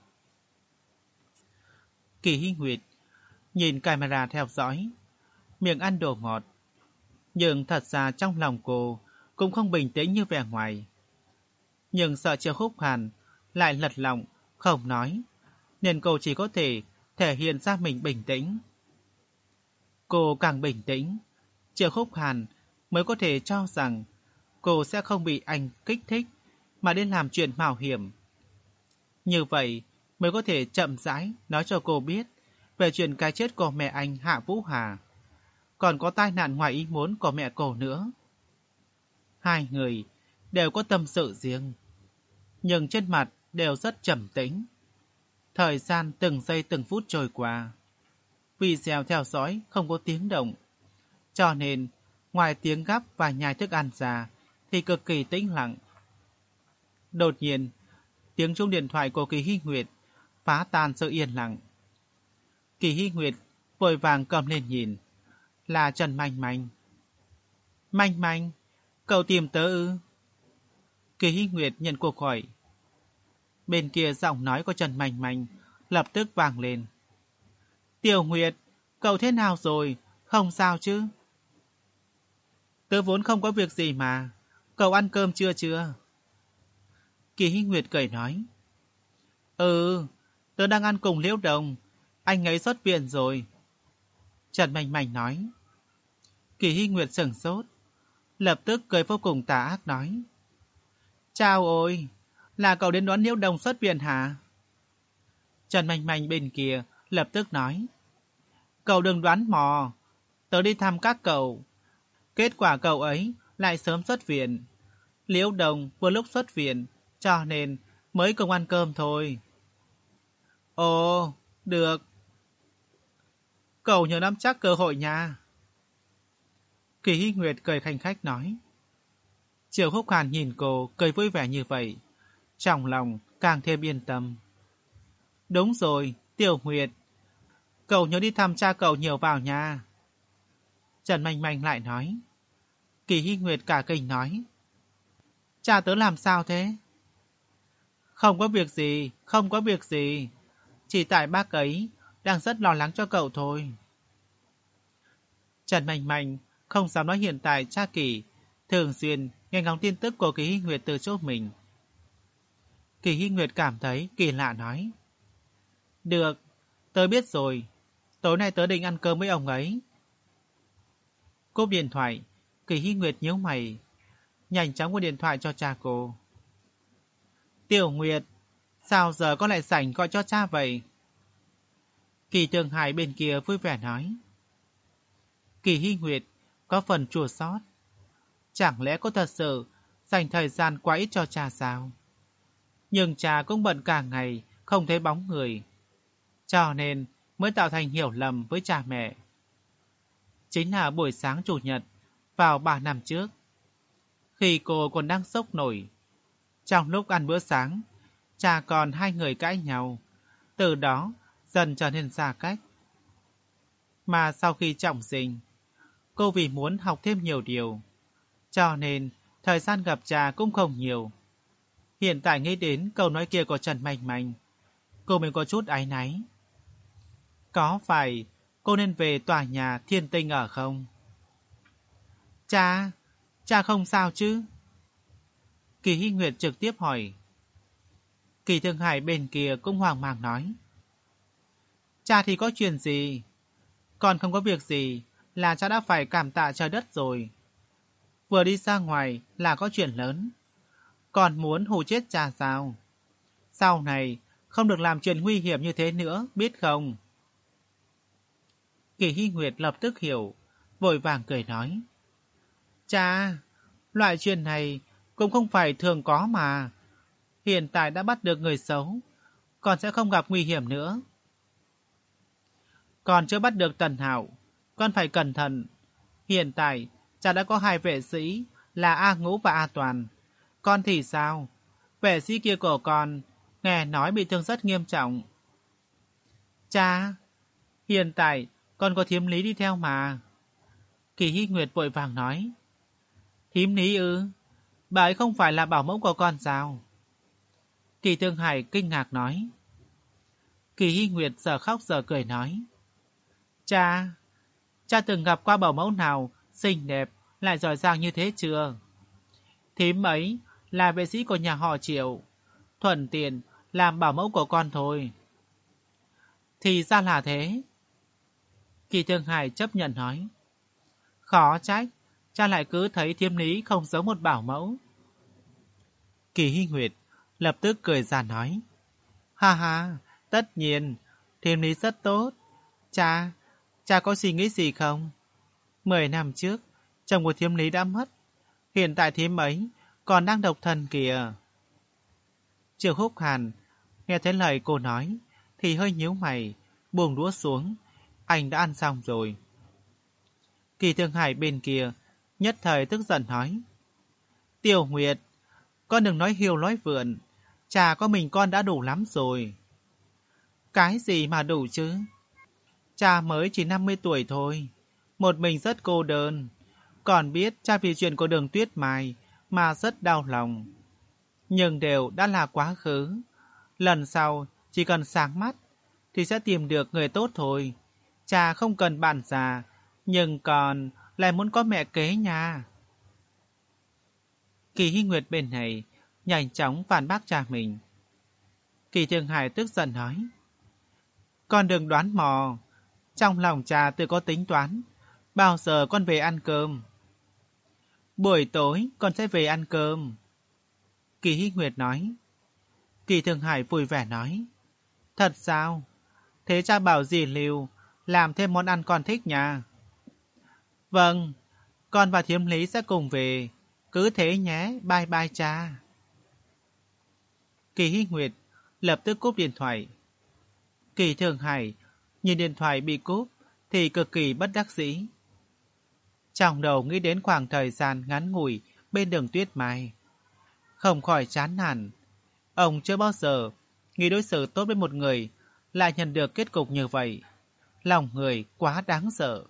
A: Kỳ Hy Nguyệt nhìn camera theo dõi, miệng ăn đồ ngọt, nhưng thật ra trong lòng cô cũng không bình tĩnh như vẻ ngoài. Nhưng sợ Triệu Khúc Hàn lại lật lọng, không nói, nên cô chỉ có thể thể hiện ra mình bình tĩnh. Cô càng bình tĩnh, Triệu Khúc Hàn mới có thể cho rằng cô sẽ không bị anh kích thích mà đến làm chuyện mạo hiểm. Như vậy mới có thể chậm rãi nói cho cô biết về chuyện cái chết của mẹ anh Hạ Vũ Hà, còn có tai nạn ngoài ý muốn của mẹ cô nữa. Hai người đều có tâm sự riêng, nhưng trên mặt đều rất trầm tĩnh. Thời gian từng giây từng phút trôi qua, video theo dõi không có tiếng động, cho nên ngoài tiếng gắp và nhai thức ăn ra thì cực kỳ tĩnh lặng. Đột nhiên, tiếng chuông điện thoại của Kỳ Hy Nguyệt phá tan sự yên lặng. Kỳ Hy Nguyệt vội vàng cầm lên nhìn, là Trần Manh Manh. Manh Manh, cậu tìm tớ ư? Kỳ Hy Nguyệt nhận cuộc gọi. Bên kia giọng nói của Trần Manh Manh lập tức vang lên. Tiểu Nguyệt, cậu thế nào rồi? Không sao chứ? Tớ vốn không có việc gì mà. Cậu ăn cơm chưa chưa? Kỳ Hy Nguyệt cười nói. Ừ, tớ đang ăn cùng Liễu Đồng. Anh ấy xuất viện rồi. Trần Manh Manh nói. Kỳ Hy Nguyệt sửng sốt, lập tức cười vô cùng tà ác nói. Chào ôi, là cậu đến đón Liễu Đồng xuất viện hả? Trần Manh Manh bên kia lập tức nói. Cậu đừng đoán mò, tớ đi thăm các cậu. Kết quả cậu ấy lại sớm xuất viện. Liễu Đồng vừa lúc xuất viện, cho nên mới cùng ăn cơm thôi. Ồ, được. Cậu nhớ nắm chắc cơ hội nha. Kỳ Hy Nguyệt cười khanh khách nói. Triệu Khúc Hàn nhìn cô cười vui vẻ như vậy, trong lòng càng thêm yên tâm. Đúng rồi, Tiểu Nguyệt, cậu nhớ đi thăm cha cậu nhiều vào nha. Trần Manh Manh lại nói. Kỳ Hy Nguyệt cả kinh nói. Cha tớ làm sao thế? Không có việc gì, không có việc gì. Chỉ tại bác ấy đang rất lo lắng cho cậu thôi. Trần Manh Manh không dám nói hiện tại cha Kỳ thường xuyên nghe ngóng tin tức của Kỳ Hy Nguyệt từ chỗ mình. Kỳ Hy Nguyệt cảm thấy kỳ lạ nói. Được, tớ biết rồi. Tối nay tớ định ăn cơm với ông ấy. Cúp điện thoại, Kỳ Hy Nguyệt nhíu mày, nhanh chóng gọi điện thoại cho cha cô. Tiểu Nguyệt, sao giờ con lại rảnh gọi cho cha vậy? Kỳ Thương Hải bên kia vui vẻ nói. Kỳ Hy Nguyệt có phần chua xót. Chẳng lẽ cô thật sự dành thời gian quá ít cho cha sao? Nhưng cha cũng bận cả ngày, không thấy bóng người, cho nên mới tạo thành hiểu lầm với cha mẹ. Chính là buổi sáng chủ nhật vào ba năm trước, khi cô còn đang sốc nổi. Trong lúc ăn bữa sáng, cha con hai người cãi nhau, từ đó dần trở nên xa cách. Mà sau khi trọng sinh, cô vì muốn học thêm nhiều điều, cho nên thời gian gặp cha cũng không nhiều. Hiện tại nghĩ đến câu nói kia của Trần Manh Manh, cô mới có chút áy náy. Có phải cô nên về tòa nhà Thiên Tinh ở không? Cha, cha không sao chứ? Kỳ Hy Nguyệt trực tiếp hỏi. Kỳ Thương Hải bên kia cũng hoang mang nói. Cha thì có chuyện gì? Còn không có việc gì là cha đã phải cảm tạ trời đất rồi. Vừa đi ra ngoài là có chuyện lớn. Còn muốn hù chết cha sao? Sau này không được làm chuyện nguy hiểm như thế nữa, biết không? Kỳ Hy Nguyệt lập tức hiểu, vội vàng cười nói. Cha, loại chuyện này cũng không phải thường có mà. Hiện tại đã bắt được người xấu, còn sẽ không gặp nguy hiểm nữa. Còn chưa bắt được Tần Hạo, con phải cẩn thận. Hiện tại, cha đã có hai vệ sĩ là A Ngũ và A Toàn. Con thì sao? Vệ sĩ kia của con, nghe nói bị thương rất nghiêm trọng. Cha, hiện tại con có Thiếm Lý đi theo mà. Kỳ Hy Nguyệt vội vàng nói. Thiếm Lý ư? Bà ấy không phải là bảo mẫu của con sao? Kỳ Thương Hải kinh ngạc nói. Kỳ Hy Nguyệt giờ khóc giờ cười nói. Cha, cha từng gặp qua bảo mẫu nào xinh đẹp lại giỏi giang như thế chưa? Thím ấy là vệ sĩ của nhà họ Triệu, thuận tiện làm bảo mẫu của con thôi. Thì ra là thế. Kỳ Thương Hải chấp nhận nói. Khó trách, cha lại cứ thấy Thiếm Lý không giống một bảo mẫu. Kỳ Hy Nguyệt lập tức cười ra nói. Ha ha, tất nhiên, Thiếm Lý rất tốt. Cha, cha có suy nghĩ gì không? Mười năm trước, chồng của Thiếm Lý đã mất. Hiện tại Thiếm ấy còn đang độc thân kìa. Triệu Húc Hàn nghe thấy lời cô nói thì hơi nhíu mày, buông đũa xuống. Anh đã ăn xong rồi. Kỳ Thương Hải bên kia nhất thời tức giận nói. Tiểu Nguyệt, con đừng nói hiêu nói vượn. Cha có mình con đã đủ lắm rồi. Cái gì mà đủ chứ? Cha mới chỉ năm mươi tuổi thôi. Một mình rất cô đơn. Còn biết cha vì chuyện của Đường Tuyết Mai mà rất đau lòng. Nhưng đều đã là quá khứ. Lần sau chỉ cần sáng mắt thì sẽ tìm được người tốt thôi. Cha không cần bạn già, nhưng còn lại muốn có mẹ kế nha. Kỳ Hy Nguyệt bên này nhanh chóng phản bác cha mình. Kỳ Thương Hải tức giận nói. Con đừng đoán mò. Trong lòng cha tự có tính toán. Bao giờ con về ăn cơm? Buổi tối con sẽ về ăn cơm. Kỳ Hy Nguyệt nói. Kỳ Thương Hải vui vẻ nói. Thật sao? Thế cha bảo dì Lưu làm thêm món ăn con thích nha. Vâng, con và Thiếm Lý sẽ cùng về. Cứ thế nhé, bye bye cha. Kỳ Hy Nguyệt lập tức cúp điện thoại. Kỳ Thương Hải nhìn điện thoại bị cúp thì cực kỳ bất đắc dĩ. Trong đầu nghĩ đến khoảng thời gian ngắn ngủi bên Đường Tuyết Mai, không khỏi chán nản. Ông chưa bao giờ nghĩ đối xử tốt với một người lại nhận được kết cục như vậy. Lòng người quá đáng sợ.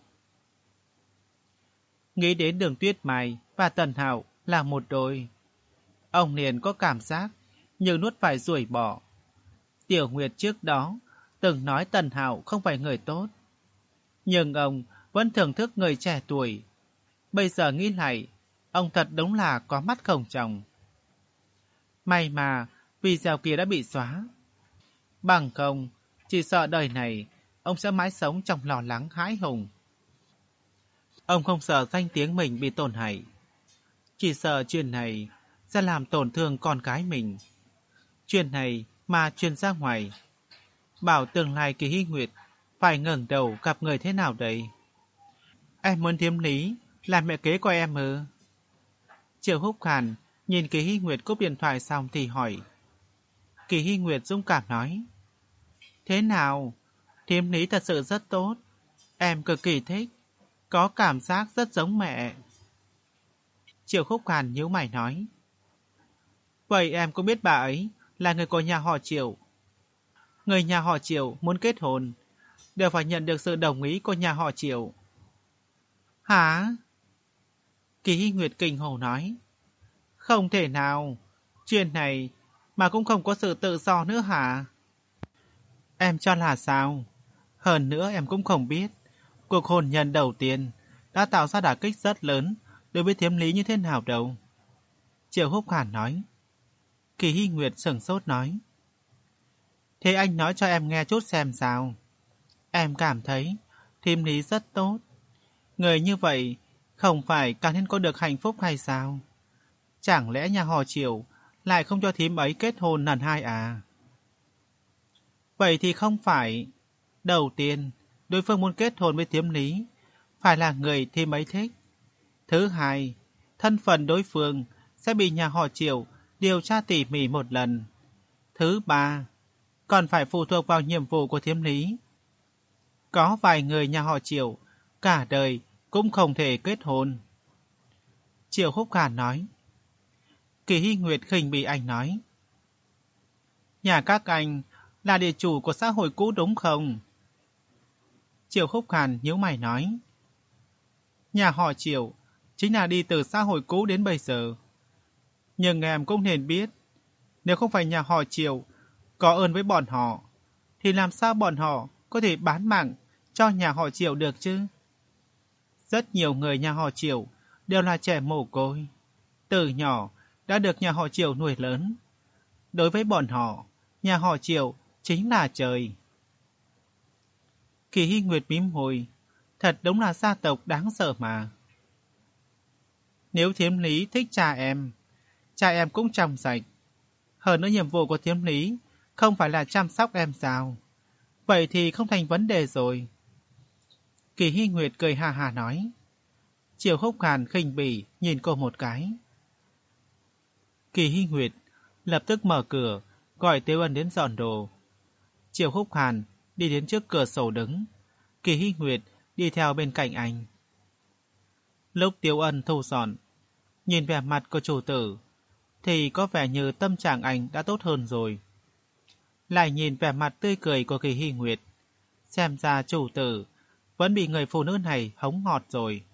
A: Nghĩ đến Đường Tuyết Mai và Tần Hạo là một đôi, ông liền có cảm giác như nuốt phải ruồi bỏ. Tiểu Nguyệt trước đó từng nói Tần Hạo không phải người tốt, nhưng ông vẫn thưởng thức người trẻ tuổi. Bây giờ nghĩ lại, ông thật đúng là có mắt không tròng. May mà video kia đã bị xóa. Bằng không, chỉ sợ đời này ông sẽ mãi sống trong lo lắng hãi hùng. Ông không sợ danh tiếng mình bị tổn hại, chỉ sợ chuyện này sẽ làm tổn thương con cái mình. Chuyện này mà truyền ra ngoài, bảo tương lai Kỳ Hy Nguyệt phải ngẩng đầu gặp người thế nào đấy. Em muốn Thiếm Lý làm mẹ kế của em ư? Triệu Húc Hàn nhìn Kỳ Hy Nguyệt cúp điện thoại xong thì hỏi. Kỳ Hy Nguyệt dũng cảm nói. Thế nào? Thiếm Lý thật sự rất tốt. Em cực kỳ thích. Có cảm giác rất giống mẹ. Triệu Húc Hàn nhíu mày nói. Vậy em cũng biết bà ấy là người của nhà họ Triệu. Người nhà họ Triệu muốn kết hôn đều phải nhận được sự đồng ý của nhà họ Triệu. Hả? Kỳ Hy Nguyệt kinh hồ nói. Không thể nào. Chuyện này mà cũng không có sự tự do nữa hả? Em cho là sao? Hơn nữa em cũng không biết cuộc hôn nhân đầu tiên đã tạo ra đả kích rất lớn đối với Thiếm Lý như thế nào đâu. Triệu Húc Hàn nói. Kỳ Hy Nguyệt sửng sốt nói. Thế anh nói cho em nghe chút xem sao. Em cảm thấy thím Lý rất tốt. Người như vậy không phải càng nên có được hạnh phúc hay sao? Chẳng lẽ nhà họ Triệu lại không cho thím ấy kết hôn lần hai à? Vậy thì không phải. Đầu tiên, đối phương muốn kết hôn với thím Lý phải là người thím ấy thích. Thứ hai, thân phận đối phương sẽ bị nhà họ Triệu điều tra tỉ mỉ một lần. Thứ ba, còn phải phụ thuộc vào nhiệm vụ của thím Lý. Có vài người nhà họ Triệu cả đời cũng không thể kết hôn. Triệu Húc Hàn nói. Kỳ Hy Nguyệt khinh bỉ anh nói. Nhà các anh là địa chủ của xã hội cũ đúng không? Triệu Húc Hàn nhíu mày nói. Nhà họ Triệu chính là đi từ xã hội cũ đến bây giờ. Nhưng em cũng nên biết, nếu không phải nhà họ Triệu có ơn với bọn họ, thì làm sao bọn họ có thể bán mạng cho nhà họ Triệu được chứ? Rất nhiều người nhà họ Triệu đều là trẻ mồ côi, từ nhỏ đã được nhà họ Triệu nuôi lớn. Đối với bọn họ, nhà họ Triệu chính là trời. Kỳ Hy Nguyệt mím môi, thật đúng là gia tộc đáng sợ mà. Nếu thím Lý thích cha em, cha em cũng trong sạch. Hơn nữa nhiệm vụ của thím Lý không phải là chăm sóc em sao? Vậy thì không thành vấn đề rồi. Kỳ Hy Nguyệt cười hà hà nói. Triệu Húc Hàn khinh bỉ nhìn cô một cái. Kỳ Hy Nguyệt lập tức mở cửa gọi Tiếu Ân đến dọn đồ. Triệu Húc Hàn đi đến trước cửa sổ đứng. Kỳ Hy Nguyệt đi theo bên cạnh anh. Lúc Tiếu Ân thu dọn, nhìn vẻ mặt của chủ tử thì có vẻ như tâm trạng anh đã tốt hơn rồi. Lại nhìn vẻ mặt tươi cười của Kỳ Hy Nguyệt, xem ra chủ tử vẫn bị người phụ nữ này hống ngọt rồi.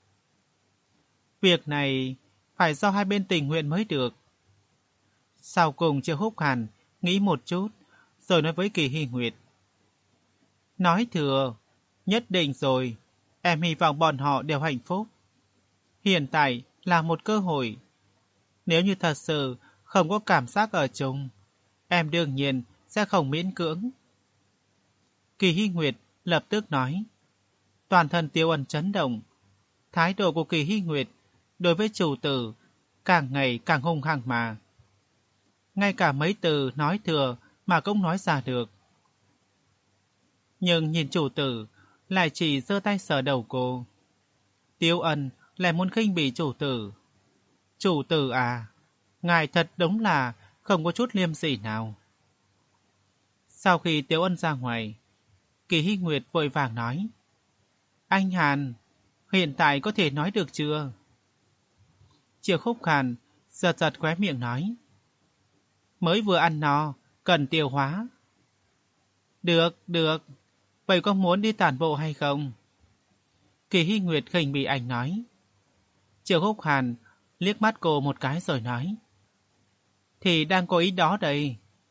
A: Việc này phải do hai bên tình nguyện mới được. Sau cùng Triệu Húc Hàn nghĩ một chút rồi nói với Kỳ Hy Nguyệt. Nói thừa, nhất định rồi, em hy vọng bọn họ đều hạnh phúc. Hiện tại là một cơ hội. Nếu như thật sự không có cảm giác ở chung, em đương nhiên sẽ không miễn cưỡng. Kỳ Hy Nguyệt lập tức nói. Toàn thân Tiếu Ân chấn động. Thái độ của Kỳ Hy Nguyệt đối với chủ tử càng ngày càng hung hăng mà. Ngay cả mấy từ nói thừa mà cũng nói ra được. Nhưng nhìn chủ tử lại chỉ giơ tay sờ đầu cô. Tiếu Ân lại muốn khinh bỉ chủ tử. Chủ tử à, ngài thật đúng là không có chút liêm sỉ nào. Sau khi Tiếu Ân ra ngoài, Kỳ Hy Nguyệt vội vàng nói. Anh Hàn, hiện tại có thể nói được chưa? Triệu Húc Hàn giật giật khóe miệng nói. Mới vừa ăn no, cần tiêu hóa. Được, được. Vậy có muốn đi tản bộ hay không? Kỳ Hy Nguyệt khinh bỉ anh nói. Triệu Húc Hàn liếc mắt cô một cái rồi nói. Thì đang có ý đó đây.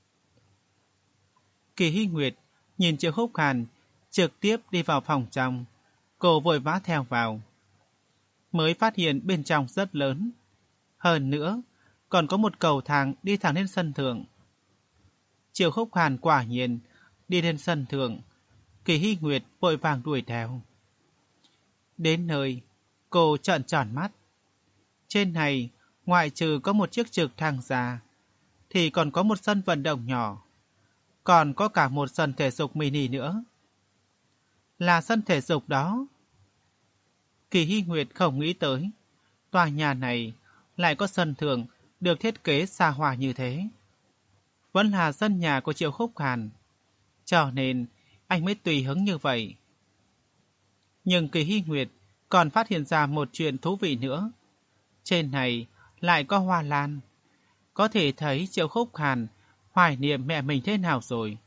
A: Kỳ Hy Nguyệt nhìn Triệu Húc Hàn trực tiếp đi vào phòng trong. Cô vội vã theo vào. Mới phát hiện bên trong rất lớn. Hơn nữa, còn có một cầu thang đi thẳng lên sân thượng. Triệu Húc Hàn quả nhiên đi lên sân thượng. Kỳ Hy Nguyệt vội vàng đuổi theo. Đến nơi, cô trợn tròn mắt. Trên này, ngoại trừ có một chiếc trực thăng ra, thì còn có một sân vận động nhỏ. Còn có cả một sân thể dục mini nữa. Là sân thể dục đó. Kỳ Hy Nguyệt không nghĩ tới tòa nhà này lại có sân thượng được thiết kế xa hoa như thế. Vẫn là sân nhà của Triệu Húc Hàn, cho nên anh mới tùy hứng như vậy. Nhưng Kỳ Hy Nguyệt còn phát hiện ra một chuyện thú vị nữa. Trên này lại có hoa lan. Có thể thấy Triệu Húc Hàn hoài niệm mẹ mình thế nào rồi.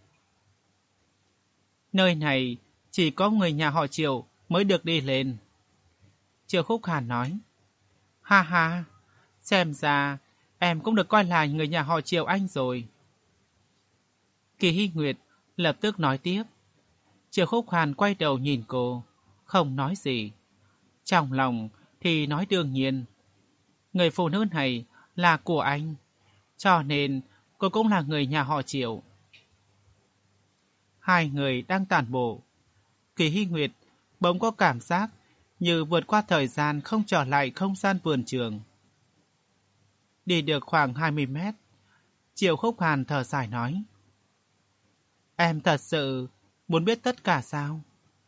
A: Nơi này chỉ có người nhà họ Triệu mới được đi lên. Triệu Húc Hàn nói. Ha ha, xem ra em cũng được coi là người nhà họ Triệu anh rồi. Kỳ Hy Nguyệt lập tức nói tiếp. Triệu Húc Hàn quay đầu nhìn cô, không nói gì. Trong lòng thì nói đương nhiên. Người phụ nữ này là của anh, cho nên cô cũng là người nhà họ Triệu. Hai người đang tản bộ. Kỳ Hy Nguyệt bỗng có cảm giác như vượt qua thời gian không trở lại không gian vườn trường. Đi được khoảng hai mươi mét, Triệu Khúc Hàn thở dài nói. Em thật sự muốn biết tất cả sao?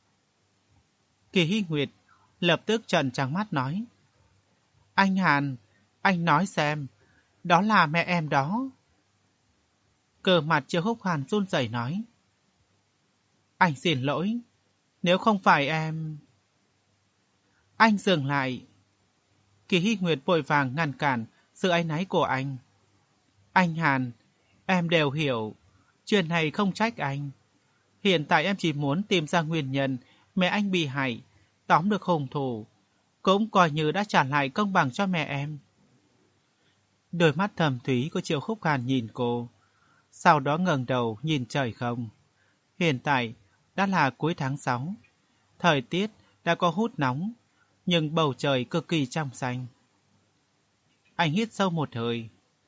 A: Kỳ Hy Nguyệt lập tức trợn trắng mắt nói. Anh Hàn, anh nói xem, đó là mẹ em đó. Cờ mặt Triệu Khúc Hàn run rẩy nói. Anh xin lỗi, nếu không phải em... Anh dừng lại. Kỳ Hy Nguyệt vội vàng ngăn cản sự áy náy của anh. Anh Hàn, em đều hiểu, chuyện này không trách anh. Hiện tại em chỉ muốn tìm ra nguyên nhân mẹ anh bị hại, tóm được hung thủ, cũng coi như đã trả lại công bằng cho mẹ em. Đôi mắt thầm thúy của Triệu Khúc Hàn nhìn cô, sau đó ngẩng đầu nhìn trời không. Hiện tại đã là cuối tháng sáu, thời tiết đã có hút nóng, nhưng bầu trời cực kỳ trong xanh. Anh hít sâu một hơi.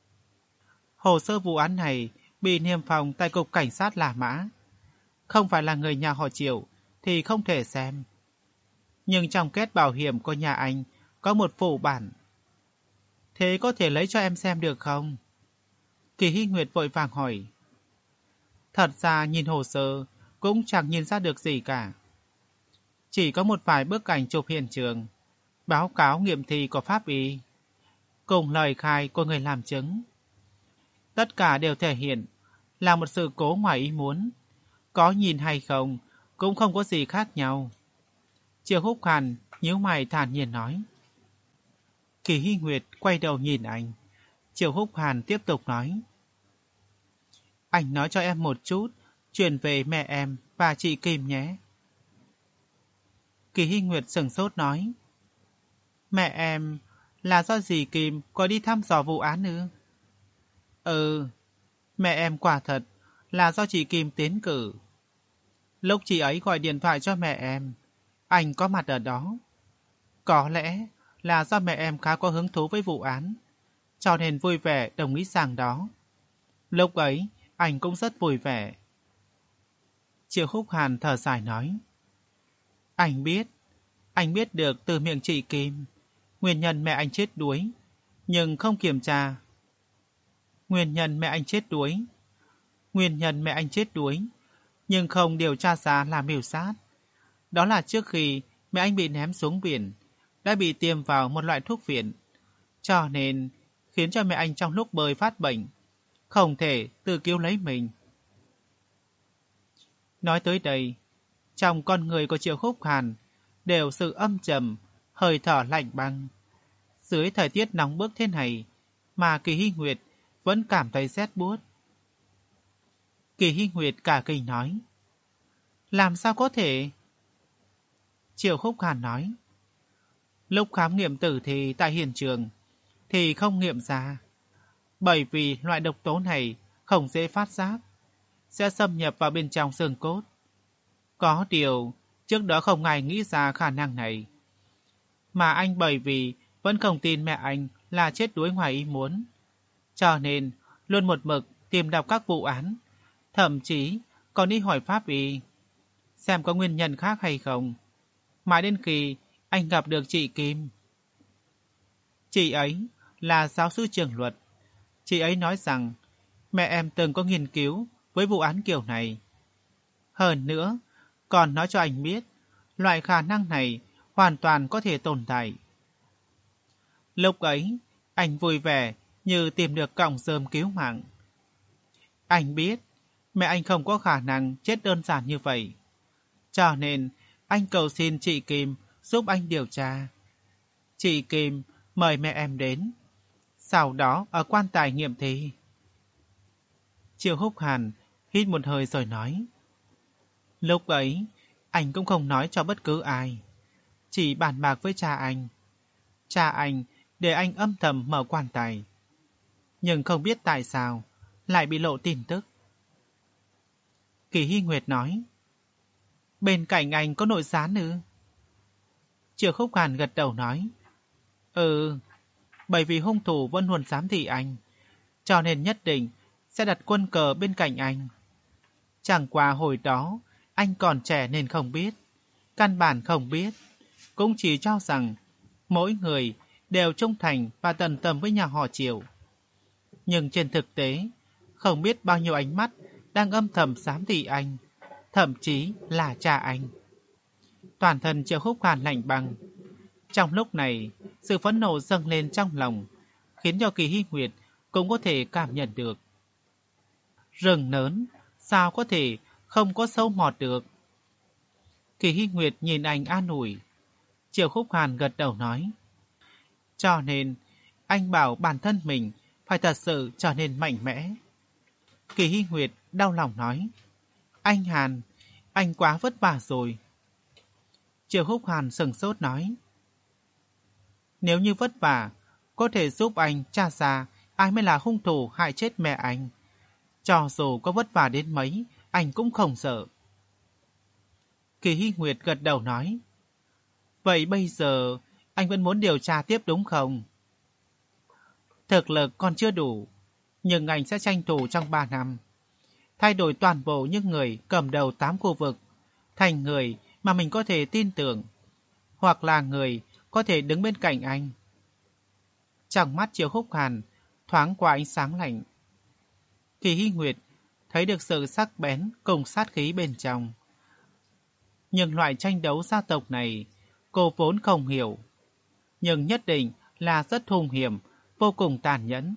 A: Hồ sơ vụ án này bị niêm phong tại cục cảnh sát La Mã. Không phải là người nhà họ Triệu thì không thể xem. Nhưng trong kết bảo hiểm của nhà anh có một phụ bản. Thế có thể lấy cho em xem được không? Kỳ Hy Nguyệt vội vàng hỏi. Thật ra nhìn hồ sơ cũng chẳng nhìn ra được gì cả. Chỉ có một vài bức ảnh chụp hiện trường, báo cáo nghiệm thi của pháp y, cùng lời khai của người làm chứng. Tất cả đều thể hiện là một sự cố ngoài ý muốn. Có nhìn hay không cũng không có gì khác nhau. Triệu Húc Hàn nhíu mày thản nhiên nói. Kỳ Hy Nguyệt quay đầu nhìn anh. Triệu Húc Hàn tiếp tục nói. Anh nói cho em một chút chuyện về mẹ em và chị Kim nhé. Kỳ Hy Nguyệt sửng sốt nói. Mẹ em là do dì Kim có đi thăm dò vụ án ư? Ừ, mẹ em quả thật là do chị Kim tiến cử. Lúc chị ấy gọi điện thoại cho mẹ em, anh có mặt ở đó. Có lẽ là do mẹ em khá có hứng thú với vụ án, cho nên vui vẻ đồng ý sang đó. Lúc ấy, anh cũng rất vui vẻ. Triệu Húc Hàn thở dài nói. Anh biết, anh biết được từ miệng chị Kim, nguyên nhân mẹ anh chết đuối, nhưng không kiểm tra. Nguyên nhân mẹ anh chết đuối, nguyên nhân mẹ anh chết đuối, nhưng không điều tra ra là mưu sát. Đó là trước khi mẹ anh bị ném xuống biển, đã bị tiêm vào một loại thuốc viện, cho nên khiến cho mẹ anh trong lúc bơi phát bệnh, không thể tự cứu lấy mình. Nói tới đây, trong con người của Triệu Khúc Hàn đều sự âm trầm, hơi thở lạnh băng. Dưới thời tiết nóng bức thế này mà Kỳ Hy Nguyệt vẫn cảm thấy rét buốt. Kỳ Hy Nguyệt cả kinh nói. Làm sao có thể? Triệu Khúc Hàn nói. Lúc khám nghiệm tử thi tại hiện trường thì không nghiệm ra, bởi vì loại độc tố này không dễ phát giác, sẽ xâm nhập vào bên trong xương cốt. Có điều, trước đó không ai nghĩ ra khả năng này. Mà anh bởi vì vẫn không tin mẹ anh là chết đuối ngoài ý muốn, cho nên luôn một mực tìm đọc các vụ án, thậm chí còn đi hỏi pháp y, xem có nguyên nhân khác hay không. Mãi đến khi anh gặp được chị Kim. Chị ấy là giáo sư trường luật. Chị ấy nói rằng mẹ em từng có nghiên cứu với vụ án kiểu này. Hơn nữa, còn nói cho anh biết loại khả năng này hoàn toàn có thể tồn tại. Lúc ấy, anh vui vẻ như tìm được cọng rơm cứu mạng. Anh biết mẹ anh không có khả năng chết đơn giản như vậy. Cho nên, anh cầu xin chị Kim giúp anh điều tra. Chị Kim mời mẹ em đến. Sau đó ở quan tài nghiệm thi. Triệu Húc Hàn hít một hơi rồi nói. Lúc ấy, anh cũng không nói cho bất cứ ai. Chỉ bàn bạc với cha anh. Cha anh để anh âm thầm mở quan tài. Nhưng không biết tại sao lại bị lộ tin tức. Kỳ Hy Nguyệt nói. Bên cạnh anh có nội gián ư? Triệu Khúc Hàn gật đầu nói. Ừ. bởi vì hung thủ vẫn luôn giám thị anh, cho nên nhất định sẽ đặt quân cờ bên cạnh anh. Chẳng qua hồi đó, anh còn trẻ nên không biết, căn bản không biết, cũng chỉ cho rằng mỗi người đều trung thành và tận tâm với nhà họ Triệu. Nhưng trên thực tế, không biết bao nhiêu ánh mắt đang âm thầm giám thị anh, thậm chí là cha anh. Toàn thân Triệu Húc Hàn lạnh băng. Trong lúc này, sự phẫn nộ dâng lên trong lòng, khiến cho Kỳ Hy Nguyệt cũng có thể cảm nhận được. Rừng lớn, sao có thể không có sâu mọt được? Kỳ Hy Nguyệt nhìn anh an ủi. Triệu Húc Hàn gật đầu nói. Cho nên, anh bảo bản thân mình phải thật sự trở nên mạnh mẽ. Kỳ Hy Nguyệt đau lòng nói. Anh Hàn, anh quá vất vả rồi. Triệu Húc Hàn sừng sốt nói. Nếu như vất vả, có thể giúp anh tra ra ai mới là hung thủ hại chết mẹ anh. Cho dù có vất vả đến mấy, anh cũng không sợ. Kỳ Hy Nguyệt gật đầu nói. Vậy bây giờ, anh vẫn muốn điều tra tiếp đúng không? Thực lực còn chưa đủ, nhưng anh sẽ tranh thủ trong ba năm. Thay đổi toàn bộ những người cầm đầu tám khu vực, thành người mà mình có thể tin tưởng, hoặc là người có thể đứng bên cạnh anh. Trong mắt Triệu Húc Hàn thoáng qua ánh sáng lạnh. Kỳ Hy Nguyệt thấy được sự sắc bén cùng sát khí bên trong. Nhưng loại tranh đấu gia tộc này cô vốn không hiểu, nhưng nhất định là rất hung hiểm, vô cùng tàn nhẫn.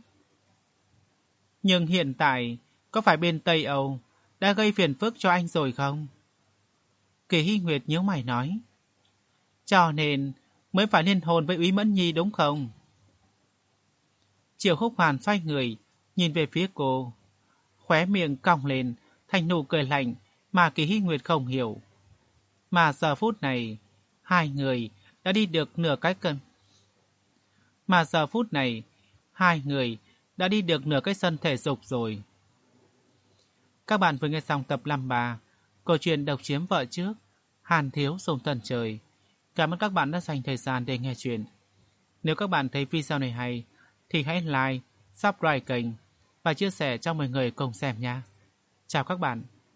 A: Nhưng hiện tại, có phải bên Tây Âu đã gây phiền phức cho anh rồi không? Kỳ Hy Nguyệt nhíu mày nói. Cho nên mới phải liên hôn với Úy Mẫn Nhi đúng không? Triệu Húc Hoàn xoay người, nhìn về phía cô. Khóe miệng cong lên, thành nụ cười lạnh mà Kỳ Hy Nguyệt không hiểu. Mà giờ phút này, hai người đã đi được nửa cái cân. Mà giờ phút này, hai người đã đi được nửa cái sân thể dục rồi. Các bạn vừa nghe xong tập năm mươi ba, câu chuyện Độc Chiếm Vợ Trước, Hàn Thiếu Sông Tần Trời. Cảm ơn các bạn đã dành thời gian để nghe chuyện. Nếu các bạn thấy video này hay, thì hãy like, subscribe kênh và chia sẻ cho mọi người cùng xem nha. Chào các bạn.